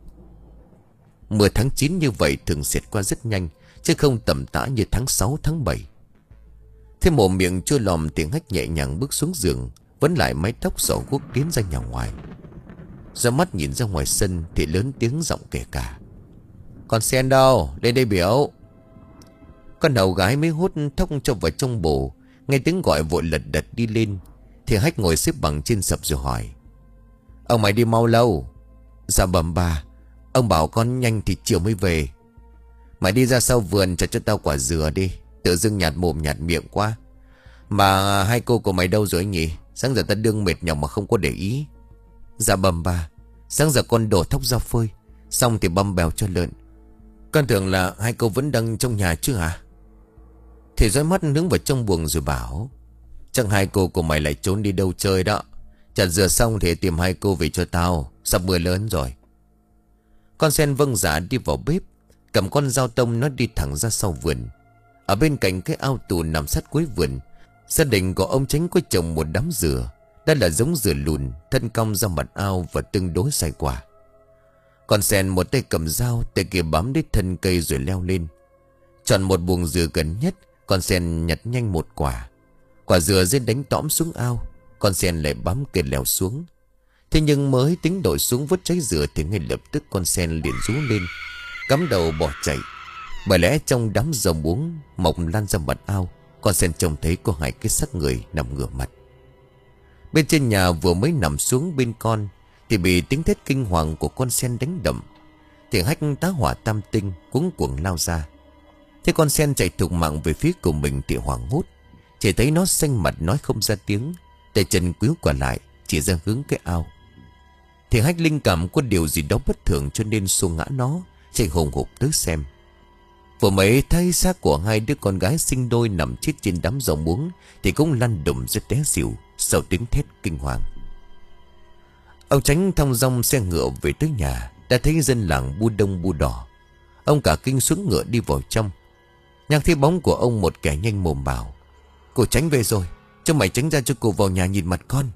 S1: Mưa tháng chín như vậy thường xẹt qua rất nhanh, chứ không tầm tã như tháng sáu tháng bảy. Thế mồm miệng trôi lòm, Thị Hách nhẹ nhàng bước xuống giường, vẫn lại mái tóc xõa guốc tiến ra nhà ngoài. Ra mắt nhìn ra ngoài sân thì lớn tiếng giọng kể cả: "Con Sen đâu? Lên đây biểu." Con hầu gái mới hút thóc cho vào trong bồ, nghe tiếng gọi vội lật đật đi lên. Thì Hách ngồi xếp bằng trên sập rồi hỏi: "Ông mày đi mau lâu?" "Dạ bẩm bà, ông bảo con nhanh thì chiều mới về." "Mày đi ra sau vườn chặt cho tao quả dừa đi, tự dưng nhạt mồm nhạt miệng quá. Mà hai cô của mày đâu rồi nhỉ? Sáng giờ ta đương mệt nhọc mà không có để ý." "Dạ bẩm bà, sáng giờ con đổ thóc ra phơi, xong thì băm bèo cho lợn. Con tưởng là hai cô vẫn đang trong nhà chứ hả?" Thì dõi mắt hướng vào trong buồng rồi bảo: "Chắc hai cô của mày lại trốn đi đâu chơi đó. Chặt dừa xong thì tìm hai cô về cho tao, sắp mưa lớn rồi." Con Sen vâng dạ đi vào bếp, cầm con dao tông nó đi thẳng ra sau vườn. Ở bên cạnh cái ao tù nằm sát cuối vườn, gia đình của ông Chánh có trồng một đám dừa. Đó là giống dừa lùn, thân cong ra mặt ao và tương đối sai quả. Con Sen một tay cầm dao, tay kia bám đến thân cây rồi leo lên. Chọn một buồng dừa gần nhất, con Sen nhặt nhanh một quả. Quả dừa rơi đánh tõm xuống ao, con Sen lại bám cây leo xuống. Thế nhưng mới tính đội xuống vớt trái dừa thì ngay lập tức con Sen liền rú lên, cắm đầu bỏ chạy. Bởi lẽ trong đám dầu muống mọc lan ra mặt ao, con Sen trông thấy có hai cái xác người nằm ngửa mặt. Bên trên nhà vừa mới nằm xuống bên con thì bị tiếng thét kinh hoàng của con sen đánh đậm. Tiếng hách tá hỏa tam tinh cuống cuồng lao ra. Thế con sen chạy thục mạng về phía của mình thì hoảng hốt. Chỉ thấy nó xanh mặt nói không ra tiếng, tay chân quýu quả lại chỉ ra hướng cái ao. Thì hách linh cảm có điều gì đó bất thường cho nên xô ngã nó, chạy hùng hục tới xem. Vừa mới thấy xác của hai đứa con gái sinh đôi nằm chết trên đám rau muống thì cũng lăn đùng ra té xỉu sau tiếng thét kinh hoàng. Ông Tránh thong dong xe ngựa về tới nhà, đã thấy dân làng bu đông bu đỏ. Ông cả kinh xuống ngựa đi vào trong. Nhạc thấy bóng của ông một kẻ nhanh mồm bảo: "Cô Tránh về rồi, cho mày tránh ra cho cô vào nhà nhìn mặt con."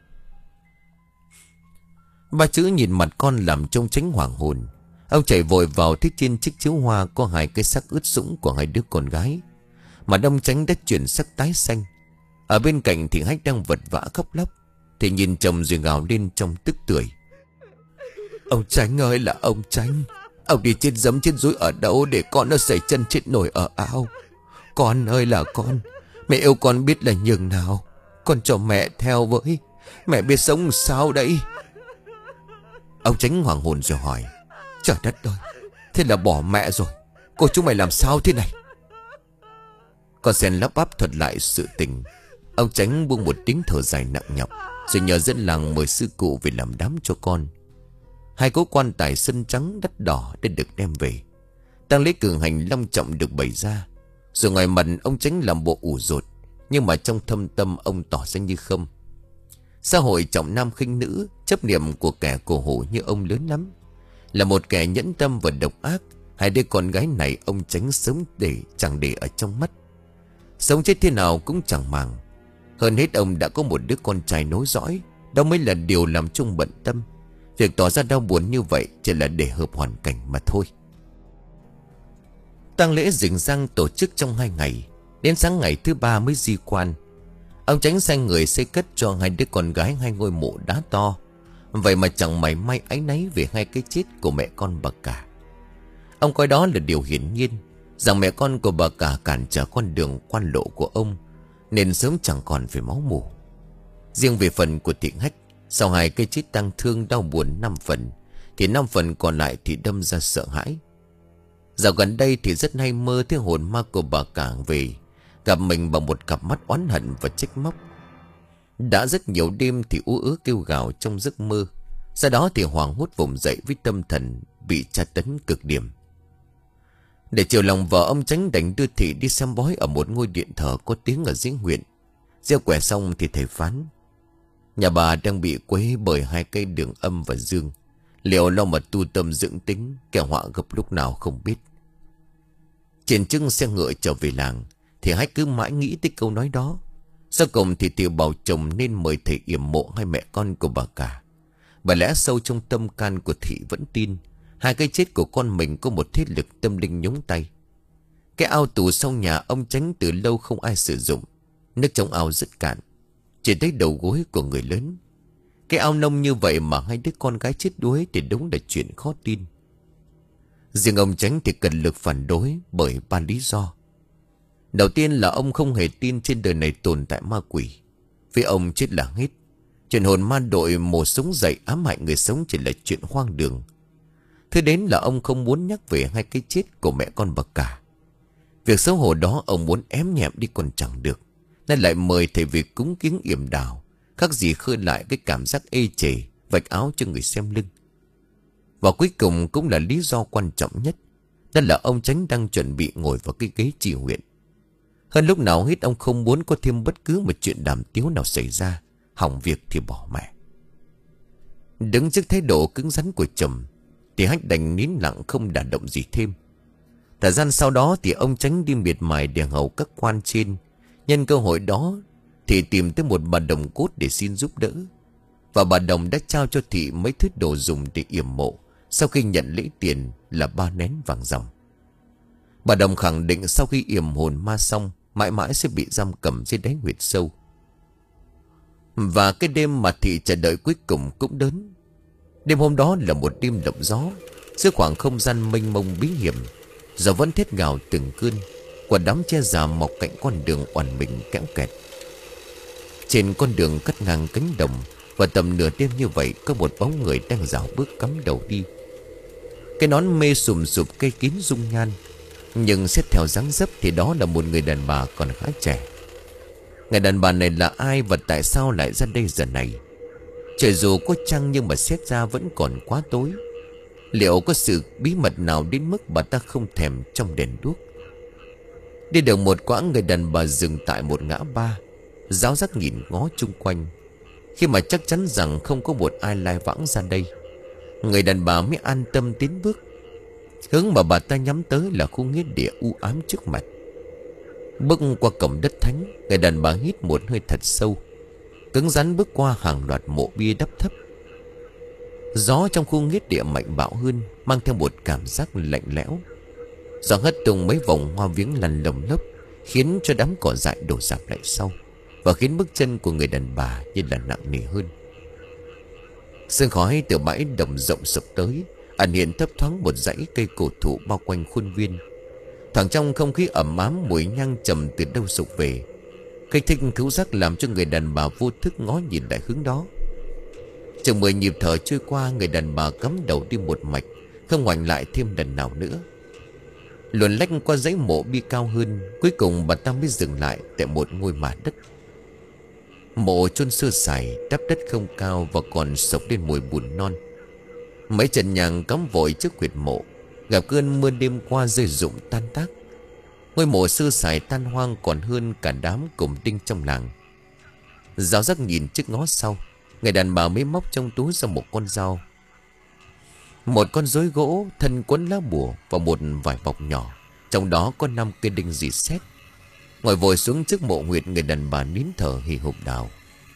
S1: Ba chữ nhìn mặt con làm trông Tránh hoảng hồn. Ông chạy vội vào thấy trên chiếc chiếu hoa có hai cái xác ướt sũng của hai đứa con gái. Mà ông Tránh đã chuyển sắc tái xanh. Ở bên cạnh thì Hách đang vật vã khóc lóc, thì nhìn chồng rồi gào lên trong tức tưởi: "Ông Tránh ơi là ông Tránh, ông đi chết giấm chết dối ở đâu để con nó xảy chân chết nổi ở ao? Con ơi là con, mẹ yêu con biết là nhường nào, con cho mẹ theo với, mẹ biết sống sao đây?" Ông Tránh hoàng hồn rồi hỏi: "Trời đất ơi, thế là bỏ mẹ rồi, cô chúng mày làm sao thế này?" Con sen lắp bắp thuật lại sự tình. Ông Tránh buông một tiếng thở dài nặng nhọc, rồi nhờ dân làng mời sư cụ về làm đám cho con. Hai cỗ quan tài sân trắng đất đỏ đã được đem về. Tang lễ cử hành long trọng được bày ra. Rồi ngoài mặt ông Tránh làm bộ ủ rột, nhưng mà trong thâm tâm ông tỏ ra như không. Xã hội trọng nam khinh nữ, chấp niệm của kẻ cổ hủ như ông lớn lắm. Là một kẻ nhẫn tâm và độc ác, hai đứa con gái này ông Tránh sống để chẳng để ở trong mắt. Sống chết thế nào cũng chẳng màng. Hơn hết ông đã có một đứa con trai nối dõi, đó mới là điều làm chung bận tâm. Việc tỏ ra đau buồn như vậy chỉ là để hợp hoàn cảnh mà thôi. Tang lễ rình rang tổ chức trong hai ngày. Đến sáng ngày thứ ba mới di quan. Ông Tránh sai người xây cất cho hai đứa con gái hai ngôi mộ đá to. Vậy mà chẳng mảy may áy náy về hai cái chết của mẹ con bà cả. Ông coi đó là điều hiển nhiên, rằng mẹ con của bà cả cản trở con đường quan lộ của ông, nên sớm chẳng còn phải máu mủ. Riêng về phần của Thị Hách, sau hai cái chết tang thương đau buồn năm phần, thì năm phần còn lại thì đâm ra sợ hãi. Dạo gần đây thì rất hay mơ thấy hồn ma của bà cả về, gặp mình bằng một cặp mắt oán hận và trách móc. Đã rất nhiều đêm thì ú ớ kêu gào trong giấc mơ. Sau đó thì hoảng hốt vùng dậy với tâm thần bị tra tấn cực điểm. Để chiều lòng vợ, ông Tránh đành đưa Thị đi xem bói ở một ngôi điện thờ có tiếng ở dưới huyện. Gieo quẻ xong thì thầy phán: nhà bà đang bị quấy bởi hai cây đường âm và dương. Liệu lo mà tu tâm dưỡng tính, kẻ họa gặp lúc nào không biết. Trên chưng xe ngựa trở về làng, thì Hách cứ mãi nghĩ tới câu nói đó. Sau cùng thì Tiểu bảo chồng nên mời thầy yểm mộ hai mẹ con của bà cả. Bởi lẽ sâu trong tâm can của Thị vẫn tin hai cái chết của con mình có một thế lực tâm linh nhúng tay. Cái ao tù sau nhà ông Tránh từ lâu không ai sử dụng. Nước trong ao rất cạn, chỉ thấy đầu gối của người lớn. Cái ao nông như vậy mà hai đứa con gái chết đuối thì đúng là chuyện khó tin. Riêng ông Tránh thì cần lực phản đối bởi ba lý do. Đầu tiên là ông không hề tin trên đời này tồn tại ma quỷ. Vì ông chết là hết. Chuyện hồn ma đội mổ sống dậy ám hại người sống chỉ là chuyện hoang đường. Thứ đến là ông không muốn nhắc về hai cái chết của mẹ con bà cả. Việc xấu hổ đó ông muốn ém nhẹm đi còn chẳng được, nên lại mời thầy về cúng kiếng yểm đào, khác gì khơi lại cái cảm giác ê chề, vạch áo cho người xem lưng. Và cuối cùng cũng là lý do quan trọng nhất, đó là ông Tránh đang chuẩn bị ngồi vào cái ghế tri huyện. Hơn lúc nào hết ông không muốn có thêm bất cứ một chuyện đàm tiếu nào xảy ra, hỏng việc thì bỏ mẹ. Đứng trước thái độ cứng rắn của chồng, thì Hách đành nín lặng không đả động gì thêm. Thời gian sau đó thì ông Tránh đi miệt mài để hầu các quan trên. Nhân cơ hội đó thì tìm tới một bà đồng cốt để xin giúp đỡ. Và bà đồng đã trao cho Thị mấy thứ đồ dùng để yểm mộ, sau khi nhận lễ tiền là ba nén vàng ròng. Bà đồng khẳng định sau khi yểm hồn ma xong, mãi mãi sẽ bị giam cầm dưới đáy huyệt sâu. Và cái đêm mà Thị chờ đợi cuối cùng cũng đến. Đêm hôm đó là một đêm động gió, giữa khoảng không gian mênh mông bí hiểm. Gió vẫn thét gào từng cơn, quả đám che già mọc cạnh con đường oằn mình kéo kẹt. Trên con đường cắt ngang cánh đồng, vào tầm nửa đêm như vậy, có một bóng người đang dạo bước cắm đầu đi. Cái nón mê sùm sụp cây kín dung nhan, nhưng xét theo dáng dấp thì đó là một người đàn bà còn khá trẻ. Người đàn bà này là ai và tại sao lại ra đây giờ này? Trời dù có trăng nhưng mà xét ra vẫn còn quá tối. Liệu có sự bí mật nào đến mức bà ta không thèm trong đèn đuốc? Đi được một quãng, người đàn bà dừng tại một ngã ba, giáo giác nhìn ngó chung quanh. Khi mà chắc chắn rằng không có một ai lai vãng ra đây, người đàn bà mới an tâm tiến bước. Hướng mà bà ta nhắm tới là khu nghĩa địa u ám trước mặt. Bước qua cổng đất thánh, người đàn bà hít một hơi thật sâu, cứng rắn bước qua hàng loạt mộ bia đắp thấp. Gió trong khu nghĩa địa mạnh bạo hơn, mang theo một cảm giác lạnh lẽo. Gió hất tung mấy vòng hoa viếng lăn lồng lốc, khiến cho đám cỏ dại đổ rạp lại sau, và khiến bước chân của người đàn bà như là nặng nề hơn. Sương khói từ bãi đồng rộng sụp tới, ẩn hiện thấp thoáng một dãy cây cổ thụ bao quanh khuôn viên. Thoảng trong không khí ẩm ám, mùi nhang trầm từ đâu sục về. Cây thích cứu giác làm cho người đàn bà vô thức ngó nhìn lại hướng đó. Chừng mười nhịp thở trôi qua, người đàn bà cắm đầu đi một mạch, không ngoảnh lại thêm lần nào nữa. Luồn lách qua dãy mộ bia cao hơn, cuối cùng bà ta mới dừng lại tại một ngôi mả đất. Mộ chôn sơ sài, đắp đất không cao và còn sộc lên mùi bùn non. Mấy trần nhang cắm vội trước huyệt mộ, gặp cơn mưa đêm qua rơi rụng tan tác. Ngôi mộ sơ sài tan hoang còn hơn cả đám cùng đinh trong làng. Giáo giác nhìn trước ngó sau, người đàn bà mới móc trong túi ra một con dao, một con rối gỗ thân quấn lá bùa và một vài bọc nhỏ, trong đó có năm cây đinh rỉ sét. Ngồi vội xuống trước mộ huyệt, người đàn bà nín thở hì hục đào.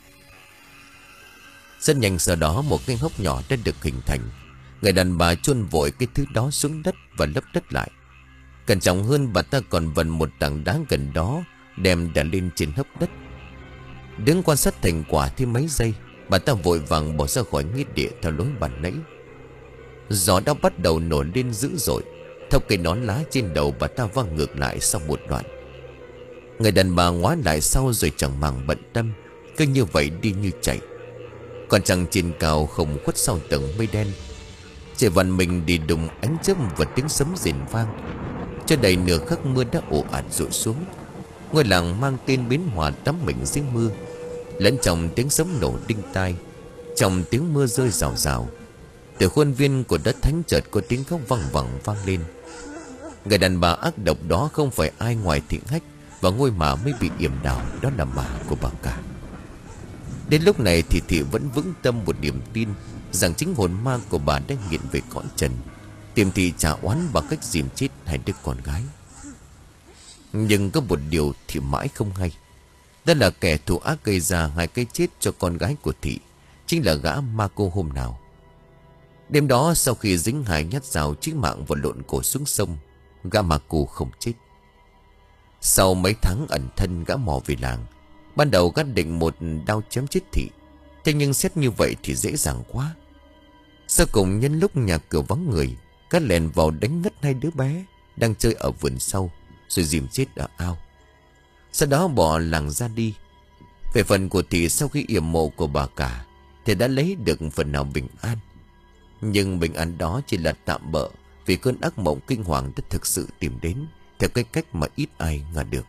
S1: Rất nhanh sau đó một cái hốc nhỏ đã được hình thành. Người đàn bà chôn vội cái thứ đó xuống đất và lấp đất lại. Cẩn trọng hơn, bà ta còn vần một tảng đá gần đó, đem đặt lên trên hốc đất. Đứng quan sát thành quả thêm mấy giây, bà ta vội vàng bỏ ra khỏi nghĩa địa theo lối bàn nãy. Gió đã bắt đầu nổi lên dữ dội, theo cây nón lá trên đầu bà ta văng ngược lại sau một đoạn. Người đàn bà ngoái lại sau rồi chẳng màng bận tâm, cứ như vậy đi như chạy. Còn trăng trên cao không khuất sau tầng mây đen, trời vằn mình đi đùng ánh chớp và tiếng sấm rền vang. Cho đầy nửa khắc mưa đã ồ ạt rội xuống. Ngôi làng mang tên Bến Hòa tắm mình dưới mưa, lẫn trong tiếng sấm nổ đinh tai, trong tiếng mưa rơi rào rào. Từ khuôn viên của đất thánh chợt có tiếng khóc văng vẳng vang lên. Người đàn bà ác độc đó không phải ai ngoài Thị Hách, và ngôi mả mới bị yểm đảo đó là mả của bà cả. Đến lúc này thì Thị vẫn vững tâm một niềm tin rằng chính hồn ma của bà đang nghiện về cõi trần, tìm Thị trả oán bằng cách dìm chết hai đứa con gái. Nhưng có một điều Thị mãi không hay, đó là kẻ thù ác gây ra hai cái chết cho con gái của Thị chính là gã ma cô hôm nào. Đêm đó sau khi dính hai nhát dao chí mạng và lộn cổ xuống sông, gã ma cô không chết. Sau mấy tháng ẩn thân, gã mò về làng. Ban đầu gã định một đao chém chết Thị, thế nhưng xét như vậy thì dễ dàng quá. Sau cùng nhân lúc nhà cửa vắng người, gã lèn vào đánh ngất hai đứa bé đang chơi ở vườn sau, rồi dìm chết ở ao. Sau đó bỏ làng ra đi. Về phần của Thị, sau khi yểm mộ của bà cả thì đã lấy được phần nào bình an. Nhưng bình an đó chỉ là tạm bợ, vì cơn ác mộng kinh hoàng đã thực sự tìm đến theo cái cách mà ít ai ngờ được.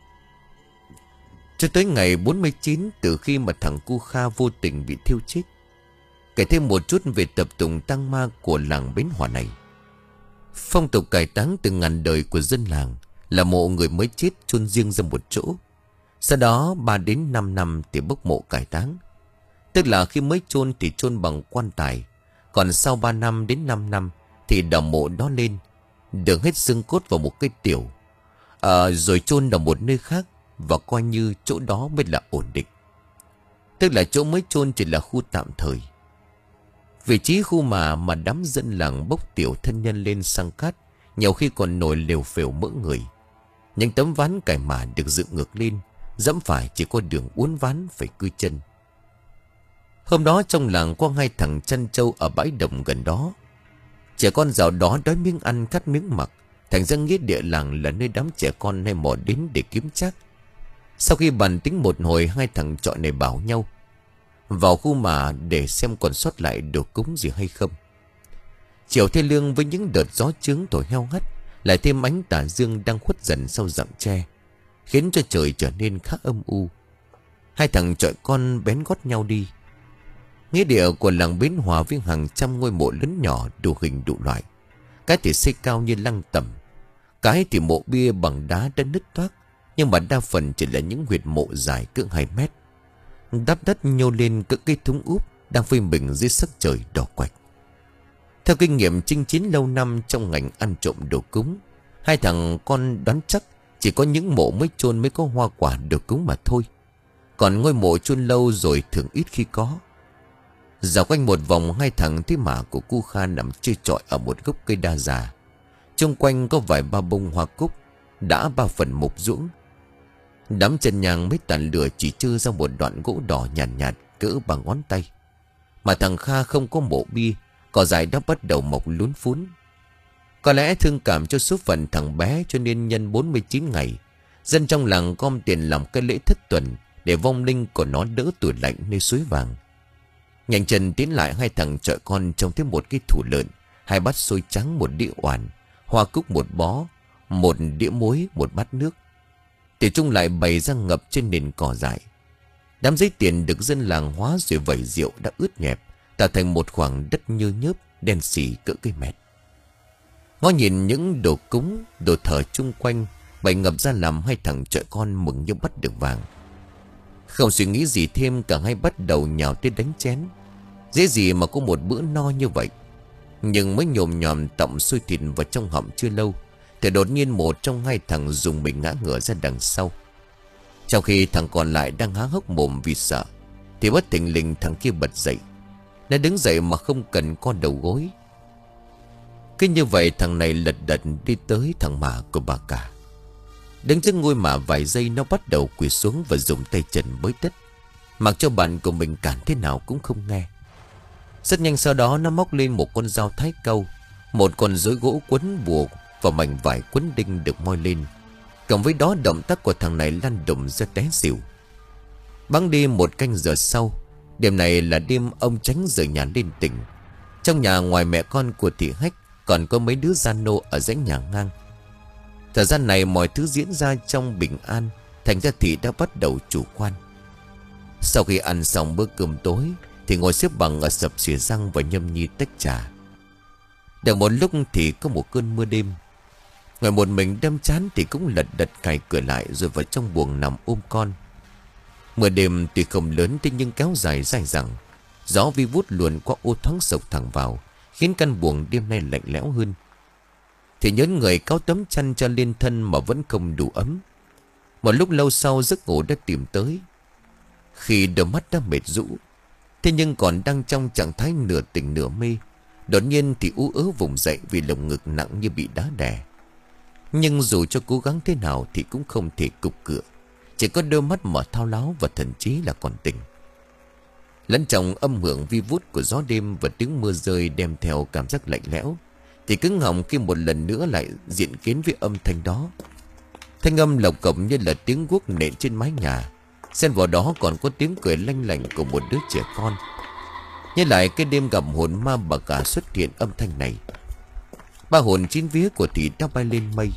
S1: Cho tới ngày bốn mươi chín từ khi mà thằng Cu Kha vô tình bị thiêu chết. Kể thêm một chút về tập tùng tang ma của làng Bến Hòa này. Phong tục cải táng từ ngàn đời của dân làng là mộ người mới chết chôn riêng ra một chỗ, sau đó ba đến năm năm thì bốc mộ cải táng. Tức là khi mới chôn thì chôn bằng quan tài, còn sau ba năm đến năm năm thì đào mộ đó lên, đựng hết xương cốt vào một cái tiểu, à, rồi chôn ở một nơi khác, và coi như chỗ đó mới là ổn định. Tức là chỗ mới chôn chỉ là khu tạm thời. Vị trí khu mà mà đám dân làng bốc tiểu thân nhân lên sang cát, nhiều khi còn nổi lều phều mỡ người. Những tấm ván cải mả được dựng ngược lên, dẫm phải chỉ có đường uốn ván phải cư chân. Hôm đó trong làng có hai thằng chăn trâu ở bãi đồng gần đó. Trẻ con dạo đó đói miếng ăn cắt miếng mặc, thành ra nghĩa địa làng là nơi đám trẻ con hay mò đến để kiếm trác. Sau khi bàn tính một hồi, hai thằng trọ này bảo nhau vào khu mà để xem còn sót lại đồ cúng gì hay không. Chiều thê lương với những đợt gió trướng thổi heo hắt, lại thêm ánh tà dương đang khuất dần sau rặng tre, khiến cho trời trở nên khá âm u. Hai thằng trọi con bén gót nhau đi. Nghĩa địa của làng Bến Hòa với hàng trăm ngôi mộ lớn nhỏ đủ hình đủ loại. Cái thì xây cao như lăng tẩm, cái thì mộ bia bằng đá đã nứt toác, nhưng mà đa phần chỉ là những huyệt mộ dài cỡ hai mét, đắp đất nhô lên cỡ cây thúng úp đang phơi mình dưới sắc trời đỏ quạch. Theo kinh nghiệm chinh chiến lâu năm trong ngành ăn trộm đồ cúng, hai thằng con đoán chắc chỉ có những mộ mới chôn mới có hoa quả đồ cúng mà thôi. Còn ngôi mộ chôn lâu rồi thường ít khi có. Dạo quanh một vòng, hai thằng thấy mả của cu Kha nằm chơi trọi ở một gốc cây đa già. Xung quanh có vài ba bông hoa cúc đã ba phần mục ruỗng. Đám chân nhang mấy tàn lửa chỉ trơ ra một đoạn gỗ đỏ nhàn nhạt, nhạt cỡ bằng ngón tay. Mà thằng Kha không có mộ bia, cỏ dại đã bắt đầu mọc lún phún. Có lẽ thương cảm cho số phận thằng bé, cho nên nhân bốn mươi chín ngày, dân trong làng gom tiền làm cái lễ thất tuần để vong linh của nó đỡ tủi lạnh nơi suối vàng. Nhanh chân tiến lại, hai thằng trọi con trông thấy một cái thủ lợn, hai bát xôi trắng, một đĩa oản, hoa cúc một bó, một đĩa muối, một bát nước. Thì chung lại bày ra ngập trên nền cỏ dại. Đám giấy tiền được dân làng hóa rồi vẩy rượu đã ướt nhẹp, tạo thành một khoảng đất nhơ nhớp đen xì cỡ cây mẹt. Ngó nhìn những đồ cúng, đồ thờ chung quanh bày ngập ra, làm hai thằng trọi con mừng như bắt được vàng. Không suy nghĩ gì thêm, cả hai bắt đầu nhào tới đánh chén. Dễ gì mà có một bữa no như vậy. Nhưng mới nhồm nhòm tọng xôi thịt vào trong họng chưa lâu, thì đột nhiên một trong hai thằng dùng mình ngã ngửa ra đằng sau. Trong khi thằng còn lại đang há hốc mồm vì sợ, thì bất thình lình thằng kia bật dậy. Nó đứng dậy mà không cần con đầu gối. Cứ như vậy thằng này lật đật đi tới thằng mả của bà cả. Đứng trước ngôi mả vài giây, nó bắt đầu quỳ xuống và dùng tay chân bới đất, mặc cho bạn của mình cản thế nào cũng không nghe. Rất nhanh sau đó nó móc lên một con dao thái câu, một con rối gỗ quấn bùa và mảnh vải quấn đinh được moi lên. Cộng với đó động tác của thằng này lăn đùng ra té xỉu. Bẵng đi một canh giờ sau, đêm này là đêm ông Tránh rời nhà lên tỉnh. Trong nhà ngoài mẹ con của thị Hách còn có mấy đứa gian nô ở dãy nhà ngang. Thời gian này mọi thứ diễn ra trong bình an, thành ra thị đã bắt đầu chủ quan. Sau khi ăn xong bữa cơm tối thì ngồi xếp bằng ở sập xỉa răng và nhâm nhi tách trà. Được một lúc thì có một cơn mưa đêm. Ngồi một mình đâm chán thì cũng lật đật cài cửa lại rồi vào trong buồng nằm ôm con. Mưa đêm tuy không lớn thế nhưng kéo dài dài dẳng. Gió vi vút luồn qua ô thoáng sộc thẳng vào, khiến căn buồng đêm nay lạnh lẽo hơn. Thì nhớn người cáo tấm chăn cho lên thân mà vẫn không đủ ấm. Một lúc lâu sau giấc ngủ đã tìm tới. Khi đôi mắt đã mệt rũ, thế nhưng còn đang trong trạng thái nửa tỉnh nửa mê, đột nhiên thì ú ớ vùng dậy vì lồng ngực nặng như bị đá đè. Nhưng dù cho cố gắng thế nào thì cũng không thể cục cựa, chỉ có đôi mắt mở thao láo và thậm chí là còn tỉnh. Lẫn trong âm hưởng vi vút của gió đêm và tiếng mưa rơi đem theo cảm giác lạnh lẽo, thì cứng họng khi một lần nữa lại diện kiến với âm thanh đó. Thanh âm lộc cộc như là tiếng guốc nện trên mái nhà, xen vào đó còn có tiếng cười lanh lảnh của một đứa trẻ con. Nhớ lại cái đêm gặp hồn ma bà cả xuất hiện âm thanh này. Ba hồn chín vía của thị đã bay lên mây.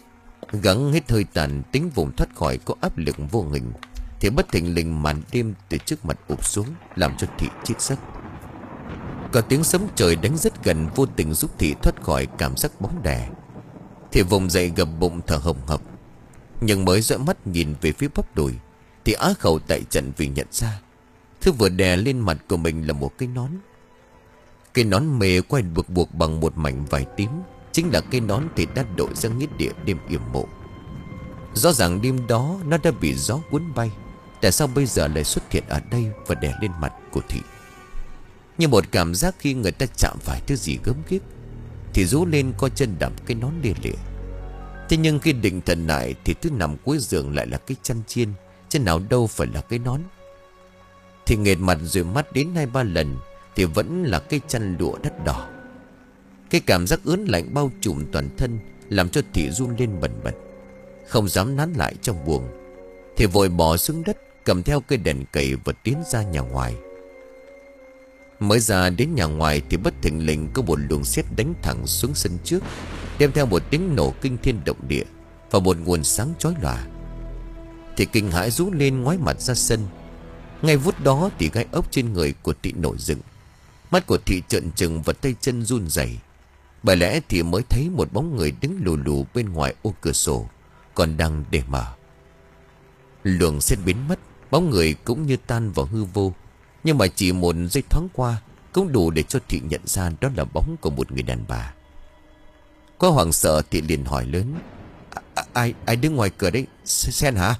S1: Gắng hết hơi tàn, tính vùng thoát khỏi có áp lực vô hình, thì bất thình lình màn đêm từ trước mặt ụp xuống, làm cho thị chết giấc. Có tiếng sấm trời đánh rất gần, vô tình giúp thị thoát khỏi cảm giác bóng đè. Thị vùng dậy gập bụng thở hồng hộc, nhưng mới dõi mắt nhìn về phía bắp đùi thì á khẩu tại trận vì nhận ra thứ vừa đè lên mặt của mình là một cái nón. Cái nón mề quay buộc buộc bằng một mảnh vải tím, chính là cái nón thị đã đội ra nghĩa địa đêm yểm mộ. Rõ ràng đêm đó nó đã bị gió cuốn bay, tại sao bây giờ lại xuất hiện ở đây và đè lên mặt của thị? Như một cảm giác khi người ta chạm phải thứ gì gớm ghiếc thì rú lên co chân đạp cái nón lia lịa. Thế nhưng khi định thần lại thì thứ nằm cuối giường lại là cái chăn chiên, chứ nào đâu phải là cái nón. Thì nghệt mặt rồi mắt đến hai ba lần thì vẫn là cái chăn lụa đất đỏ. Cái cảm giác ướn lạnh bao trùm toàn thân làm cho thị run lên bần bật, không dám nán lại trong buồng. thì vội bỏ xuống đất, cầm theo cây đèn cầy và tiến ra nhà ngoài. Mới ra đến nhà ngoài thì bất thình lình có một luồng sét đánh thẳng xuống sân trước, đem theo một tiếng nổ kinh thiên động địa và một nguồn sáng chói lòa. Thì kinh hãi rú lên, ngoái mặt ra sân. Ngay phút đó thì gai ốc trên người của Thị nổi dựng. Mắt của Thị trợn trừng và tay chân run rẩy. Bởi lẽ thì mới thấy một bóng người đứng lù lù bên ngoài ô cửa sổ còn đang để mở. Luồng sét biến mất, bóng người cũng như tan vào hư vô. Nhưng mà chỉ một giây thoáng qua cũng đủ để cho Thị nhận ra đó là bóng của một người đàn bà. Có hoảng sợ, Thị liền hỏi lớn: à, Ai ai đứng ngoài cửa đấy? Sen hả?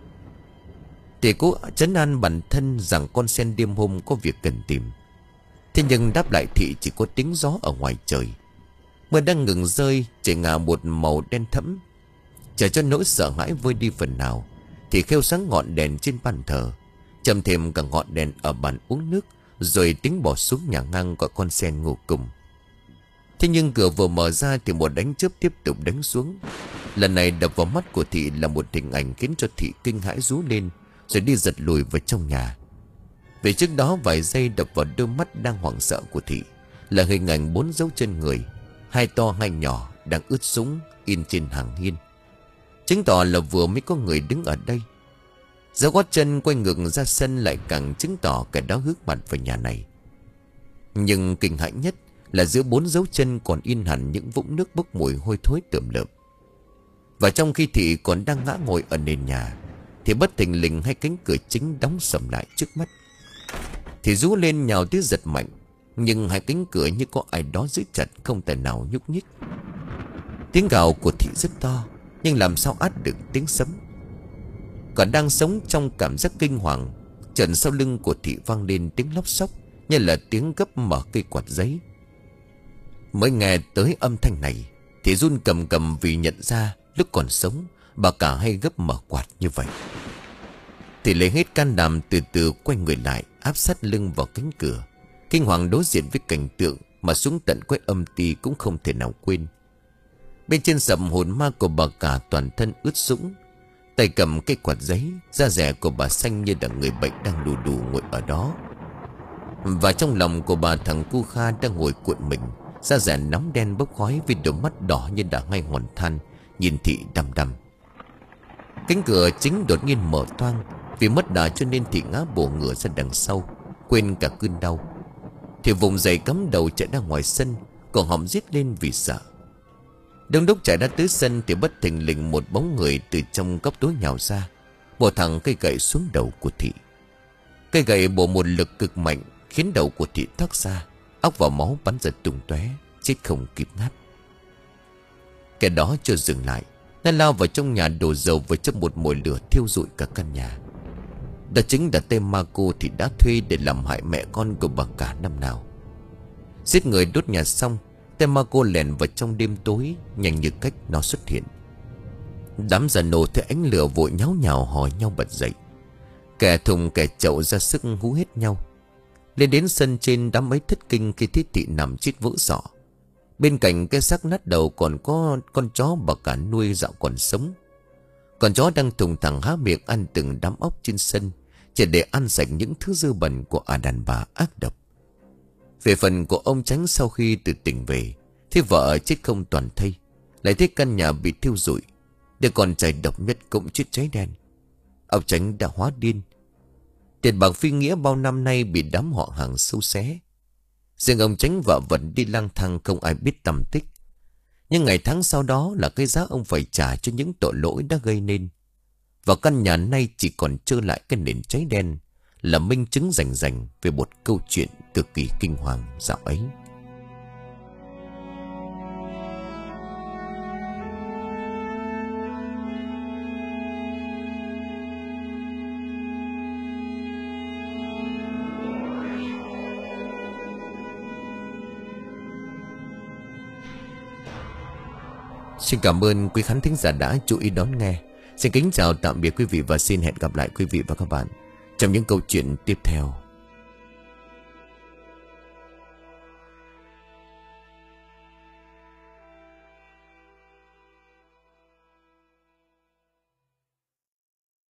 S1: Thì cố trấn an bản thân rằng con sen đêm hôm có việc cần tìm. Thế nhưng đáp lại Thị chỉ có tiếng gió ở ngoài trời. Mưa đang ngừng rơi, trời ngả một màu đen thẫm. Chờ cho nỗi sợ hãi vơi đi phần nào thì khêu sáng ngọn đèn trên bàn thờ, châm thêm cả ngọn đèn ở bàn uống nước, rồi tính bỏ xuống nhà ngang gọi con sen ngủ cùng. Thế nhưng cửa vừa mở ra thì một đánh chớp tiếp tục đánh xuống. Lần này đập vào mắt của Thị là một hình ảnh khiến cho Thị kinh hãi rú lên, rồi đi giật lùi vào trong nhà. Vì trước đó vài giây đập vào đôi mắt đang hoảng sợ của Thị là hình ảnh bốn dấu chân người, hai to hai nhỏ, đang ướt sũng in trên hàng hiên, chứng tỏ là vừa mới có người đứng ở đây. Dấu gót chân quay ngược ra sân lại càng chứng tỏ kẻ đó hướng mặt vào nhà này. Nhưng kinh hãi nhất là giữa bốn dấu chân còn in hẳn những vũng nước bốc mùi hôi thối tởm lợm. Và trong khi Thị còn đang ngã ngồi ở nền nhà thì bất thình lình hai cánh cửa chính đóng sầm lại trước mắt. Thì rú lên nhào tiếng giật mạnh, nhưng hai cánh cửa như có ai đó giữ chặt, không thể nào nhúc nhích. Tiếng gào của Thị rất to, nhưng làm sao át được tiếng sấm. Còn đang sống trong cảm giác kinh hoàng, chợt sau lưng của Thị vang lên tiếng lóc xóc như là tiếng gấp mở cây quạt giấy. Mới nghe tới âm thanh này thì run cầm cầm, vì nhận ra lúc còn sống bà cả hay gấp mở quạt như vậy. Thì lấy hết can đảm từ từ quay người lại, áp sát lưng vào cánh cửa, kinh hoàng đối diện với cảnh tượng mà xuống tận quái âm ti cũng không thể nào quên. Bên trên sầm hồn ma của bà cả toàn thân ướt sũng, tay cầm cây quạt giấy, da rẻ của bà xanh như là người bệnh đang đù đù ngồi ở đó. Và trong lòng của bà, thằng Cu Kha đang ngồi cuộn mình, da rẻ nóng đen bốc khói vì đôi mắt đỏ như đã ngay ngọn than, nhìn Thị đăm đăm. Cánh cửa chính đột nhiên mở toang. Vì mất đà cho nên Thị ngã bổ ngửa ra đằng sau, quên cả cơn đau. Thì vùng dậy cắm đầu chạy ra ngoài sân, cổ họng rít lên vì sợ. Đông đúc chạy ra tới sân thì bất thình lình một bóng người từ trong góc tối nhào ra, bổ thẳng cây gậy xuống đầu của Thị. Cây gậy bổ một lực cực mạnh khiến đầu của Thị thoát ra, óc vào máu bắn giật tung tóe, chết không kịp ngắt. Kẻ đó chưa dừng lại, nó lao vào trong nhà đổ dầu vào trong một mồi lửa thiêu rụi cả căn nhà. Đó chính là tên ma cô Thị đã thuê để làm hại mẹ con của bà cả năm nào. Giết người đốt nhà xong, tên ma cô lèn vào trong đêm tối, nhanh như cách nó xuất hiện. Đám già nổ thấy ánh lửa vội nháo nhào hò nhau bật dậy. Kẻ thùng kẻ chậu ra sức hú hết nhau. Lên đến sân trên, đám ấy thất kinh khi thấy Thị nằm chết vỡ sọ. Bên cạnh cái xác nát đầu còn có con chó bà cả nuôi dạo còn sống. Con chó đang thùng thẳng há miệng ăn từng đám ốc trên sân, chỉ để ăn sạch những thứ dơ bẩn của ả đàn bà ác độc. Về phần của ông Chánh, sau khi từ tỉnh về, thấy vợ chết không toàn thây, lại thấy căn nhà bị thiêu rụi, đứa con trai độc nhất cũng chết cháy đen. Ông Chánh đã hóa điên. Tiền bạc phi nghĩa bao năm nay bị đám họ hàng sâu xé. Riêng ông Chánh vợ vẫn đi lang thang không ai biết tầm tích. Nhưng ngày tháng sau đó là cái giá ông phải trả cho những tội lỗi đã gây nên. Và căn nhà nay chỉ còn trơ lại cái nền cháy đen, là minh chứng rành rành về một câu chuyện cực kỳ kinh hoàng dạo ấy. Xin cảm ơn quý khán thính giả đã chú ý đón nghe. Xin kính chào tạm biệt quý vị và xin hẹn gặp lại quý vị và các bạn trong những câu chuyện tiếp theo.